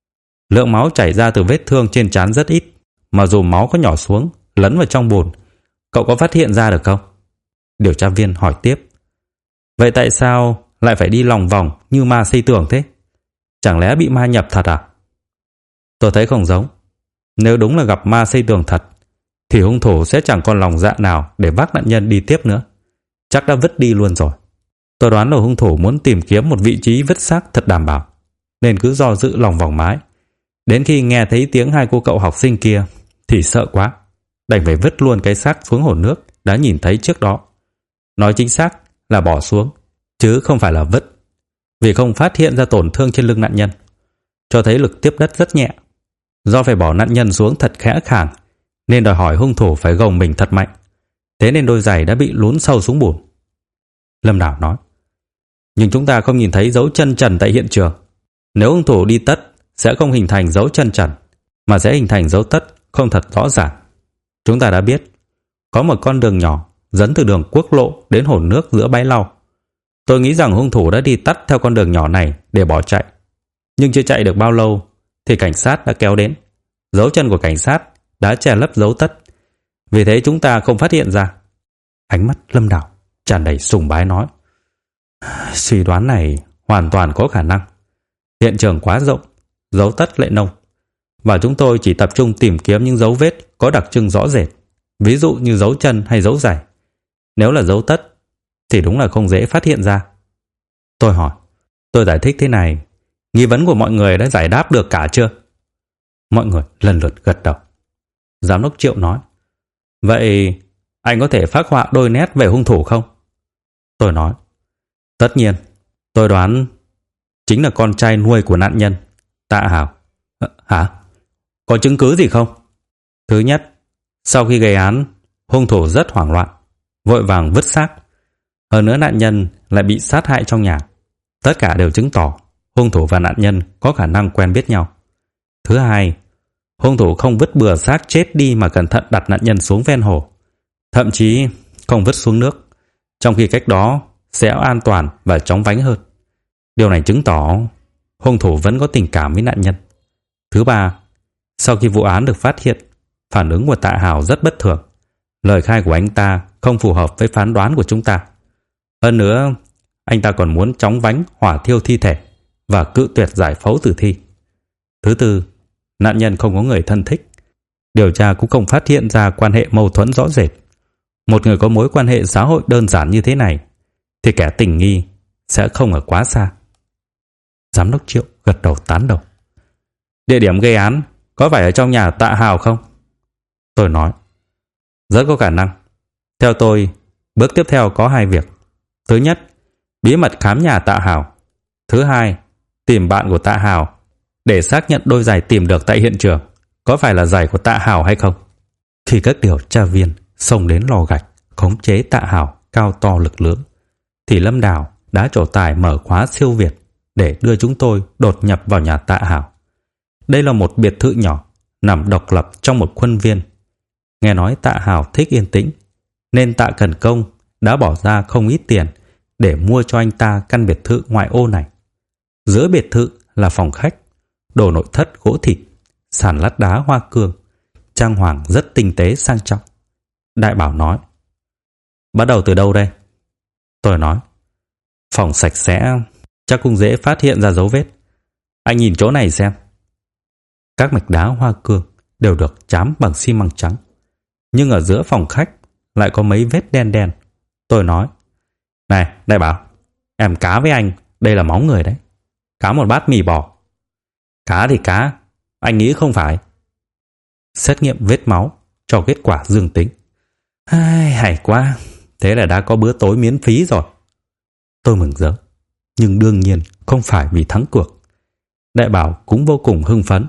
lượng máu chảy ra từ vết thương trên trán rất ít, mà dù máu có nhỏ xuống, lấn vào trong bùn, cậu có phát hiện ra được không? Điều tra viên hỏi tiếp. Vậy tại sao lại phải đi lòng vòng như ma xây tường thế? Chẳng lẽ bị ma nhập thật à? Tôi thấy không giống. Nếu đúng là gặp ma xây tường thật, thì hung thủ sẽ chẳng còn lòng dạ nào để vác nạn nhân đi tiếp nữa. Chắc đã vứt đi luôn rồi. Tôi đoán là hung thủ muốn tìm kiếm một vị trí vứt xác thật đảm bảo, nên cứ do dự lòng vòng mãi. Đến khi nghe thấy tiếng hai cô cậu học sinh kia thì sợ quá, đành phải vứt luôn cái xác xuống hồ nước đã nhìn thấy trước đó. Nói chính xác là bỏ xuống, chứ không phải là vứt, vì không phát hiện ra tổn thương trên lưng nạn nhân, cho thấy lực tiếp đất rất nhẹ. Do phải bỏ nạn nhân xuống thật khẽ khàng, nên đòi hỏi hung thủ phải gồng mình thật mạnh. Thế nên đôi giày đã bị lún sâu xuống bùn. Lâm Đảo nói. Nhưng chúng ta không nhìn thấy dấu chân trần tại hiện trường. Nếu hung thủ đi tất sẽ không hình thành dấu chân trần, mà sẽ hình thành dấu tất không thật rõ ràng. Chúng ta đã biết có một con đường nhỏ dẫn từ đường quốc lộ đến hồ nước giữa bãi lau. Tôi nghĩ rằng hung thủ đã đi tắt theo con đường nhỏ này để bỏ chạy. Nhưng chưa chạy được bao lâu thì cảnh sát đã kéo đến. Dấu chân của cảnh sát đã che lấp dấu tất, vì thế chúng ta không phát hiện ra. Ánh mắt Lâm Đảo tràn đầy sùng bái nói. Suy đoán này hoàn toàn có khả năng. Hiện trường quá rộng, dấu tất lại nông, và chúng tôi chỉ tập trung tìm kiếm những dấu vết có đặc trưng rõ rệt, ví dụ như dấu chân hay dấu giày. Nếu là dấu tất thì đúng là không dễ phát hiện ra. Tôi hỏi. Tôi giải thích thế này, nghi vấn của mọi người đã giải đáp được cả chưa? Mọi người lần lượt gật đầu. Giám đốc Triệu nói. Vậy anh có thể phác họa đôi nét về hung thủ không? Tôi nói. Tất nhiên, tôi đoán chính là con trai nuôi của nạn nhân, Tạ Hào. Hả? Có chứng cứ gì không? Thứ nhất, sau khi gây án, hung thủ rất hoảng loạn, vội vàng vứt xác. Hơn nữa nạn nhân lại bị sát hại trong nhà. Tất cả đều chứng tỏ hung thủ và nạn nhân có khả năng quen biết nhau. Thứ hai, hung thủ không vứt bừa xác chết đi mà cẩn thận đặt nạn nhân xuống ven hồ, thậm chí không vứt xuống nước, trong khi cách đó sẽ an toàn và chóng vánh hơn. Điều này chứng tỏ hung thủ vẫn có tình cảm với nạn nhân. Thứ ba, sau khi vụ án được phát hiện, phản ứng của Tạ Hào rất bất thường. Lời khai của anh ta không phù hợp với phán đoán của chúng ta. Hơn nữa, anh ta còn muốn chóng vánh hỏa thiêu thi thể và cự tuyệt giải phẫu tử thi. Thứ tư, nạn nhân không có người thân thích. Điều tra cũng không phát hiện ra quan hệ mâu thuẫn rõ rệt. Một người có mối quan hệ xã hội đơn giản như thế này thì kẻ tình nghi sẽ không ở quá xa. Giám đốc Triệu gật đầu tán đồng. Địa điểm gây án có phải ở trong nhà Tạ Hào không? Tôi nói. Rất có khả năng. Theo tôi, bước tiếp theo có hai việc. Thứ nhất, bí mật khám nhà Tạ Hào. Thứ hai, tìm bạn của Tạ Hào để xác nhận đôi giày tìm được tại hiện trường có phải là giày của Tạ Hào hay không. Khi các điều tra viên xông đến lò gạch khống chế Tạ Hào cao to lực lưỡng, thì Lâm Đào đã trổ tài mở khóa siêu việt để đưa chúng tôi đột nhập vào nhà Tạ Hào. Đây là một biệt thự nhỏ nằm độc lập trong một khuôn viên. Nghe nói Tạ Hào thích yên tĩnh, nên Tạ Cần Công đã bỏ ra không ít tiền để mua cho anh ta căn biệt thự ngoại ô này. Giữa biệt thự là phòng khách, đồ nội thất gỗ thịt, sàn lát đá hoa cương, trang hoàng rất tinh tế sang trọng. Đại Bảo nói. Bắt đầu từ đâu đây? Tôi nói. Phòng sạch sẽ, chắc cũng dễ phát hiện ra dấu vết. Anh nhìn chỗ này xem. Các mạch đá hoa cương đều được trám bằng xi măng trắng, nhưng ở giữa phòng khách lại có mấy vết đen đen. Tôi nói. Này, Đại Bảo, em cá với anh, đây là máu người đấy. Cá một bát mì bò. Cá thì cá, anh nghĩ không phải. Xét nghiệm vết máu cho kết quả dương tính. Hay quá, thế là đã có bữa tối miễn phí rồi. Tôi mừng rỡ, nhưng đương nhiên không phải vì thắng cược. Đại Bảo cũng vô cùng hưng phấn.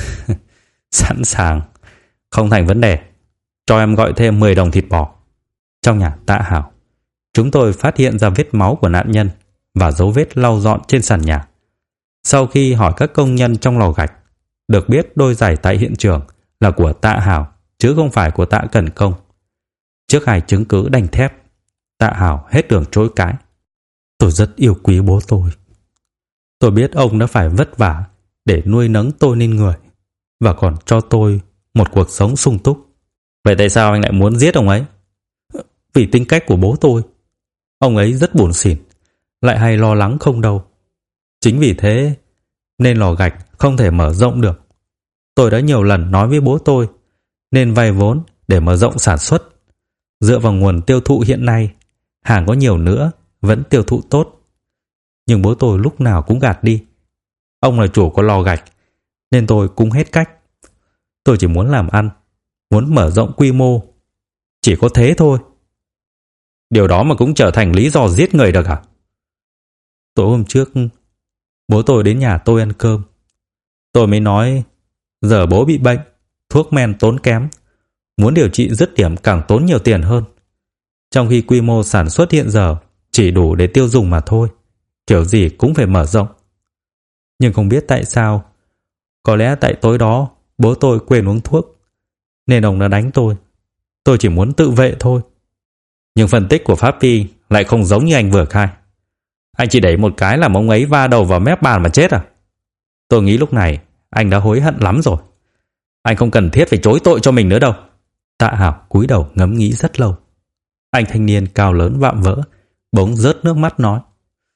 Sẵn sàng, không thành vấn đề. Cho em gọi thêm 10 đồng thịt bò. Trong nhà Tạ Hào, chúng tôi phát hiện ra vết máu của nạn nhân và dấu vết lau dọn trên sàn nhà. Sau khi hỏi các công nhân trong lò gạch, được biết đôi giày tại hiện trường là của Tạ Hào chứ không phải của Tạ Cần Công. Trước hai chứng cứ đanh thép, Tạ Hào hết đường chối cãi. Tôi rất yêu quý bố tôi. Tôi biết ông đã phải vất vả để nuôi nấng tôi nên người, và còn cho tôi một cuộc sống sung túc. Vậy tại sao anh lại muốn giết ông ấy? Vì tính cách của bố tôi, ông ấy rất buồn xỉn, lại hay lo lắng không đâu. Chính vì thế nên lò gạch không thể mở rộng được. Tôi đã nhiều lần nói với bố tôi nên vay vốn để mở rộng sản xuất. Dựa vào nguồn tiêu thụ hiện nay, hàng có nhiều nữa vẫn tiêu thụ tốt. Nhưng bố tôi lúc nào cũng gạt đi. Ông là chủ của lò gạch nên tôi cũng hết cách. Tôi chỉ muốn làm ăn, muốn mở rộng quy mô. Chỉ có thế thôi. Điều đó mà cũng trở thành lý do giết người được hả? Tối hôm trước, bố tôi đến nhà tôi ăn cơm. Tôi mới nói, giờ bố bị bệnh, thuốc men tốn kém, muốn điều trị dứt điểm càng tốn nhiều tiền hơn. Trong khi quy mô sản xuất hiện giờ chỉ đủ để tiêu dùng mà thôi, kiểu gì cũng phải mở rộng. Nhưng không biết tại sao, có lẽ tại tối đó bố tôi quên uống thuốc, nên ông đã đánh tôi. Tôi chỉ muốn tự vệ thôi. Nhưng phân tích của Pháp Y lại không giống như anh vừa khai. Anh chỉ đẩy một cái làm ông ấy va đầu vào mép bàn mà chết à? Tôi nghĩ lúc này anh đã hối hận lắm rồi. Anh không cần thiết phải chối tội cho mình nữa đâu. Tạ Hảo cúi đầu ngẫm nghĩ rất lâu. Anh thanh niên cao lớn vạm vỡ bỗng rớt nước mắt nói: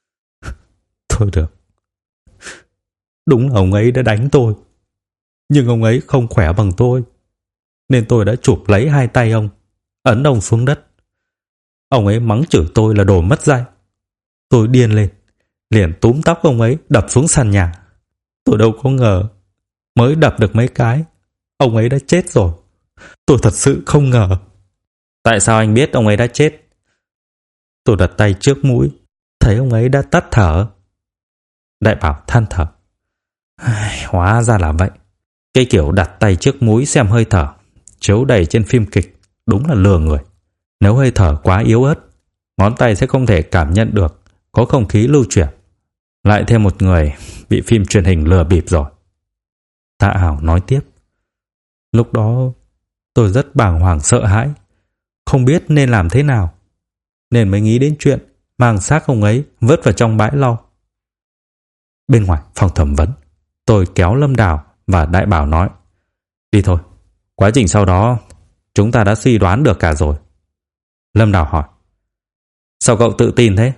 Thôi được, đúng là ông ấy đã đánh tôi, nhưng ông ấy không khỏe bằng tôi, nên tôi đã chụp lấy hai tay ông, ấn ông xuống đất. Ông ấy mắng chửi tôi là đồ mất dạy. Tôi điên lên, liền túm tóc ông ấy đập xuống sàn nhà. Tôi đâu có ngờ, mới đập được mấy cái, ông ấy đã chết rồi. Tôi thật sự không ngờ. Tại sao anh biết ông ấy đã chết? Tôi đặt tay trước mũi, thấy ông ấy đã tắt thở. Đại Bảo than thở: Hóa ra là vậy. Cái kiểu đặt tay trước mũi xem hơi thở chiếu đầy trên phim kịch đúng là lừa người. Nếu hơi thở quá yếu ớt, ngón tay sẽ không thể cảm nhận được có không khí lưu chuyển. Lại thêm một người bị phim truyền hình lừa bịp rồi. Tạ Hảo nói tiếp: Lúc đó tôi rất bàng hoàng sợ hãi, không biết nên làm thế nào, nên mới nghĩ đến chuyện mang xác ông ấy vứt vào trong bãi lau. Bên ngoài phòng thẩm vấn, tôi kéo Lâm Đào và Đại Bảo nói: Đi thôi, quá trình sau đó chúng ta đã suy đoán được cả rồi. Lâm Đào hỏi: Sao cậu tự tin thế?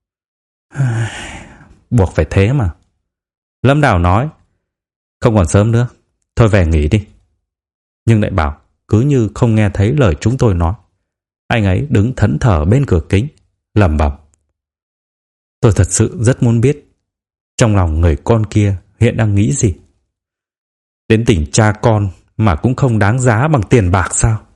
Buộc phải thế mà. Lâm Đào nói: Không còn sớm nữa, thôi về nghỉ đi. Nhưng Đại Bảo cứ như không nghe thấy lời chúng tôi nói. Anh ấy đứng thẫn thờ bên cửa kính, lẩm bẩm: Tôi thật sự rất muốn biết trong lòng người con kia hiện đang nghĩ gì. Đến tình cha con mà cũng không đáng giá bằng tiền bạc sao?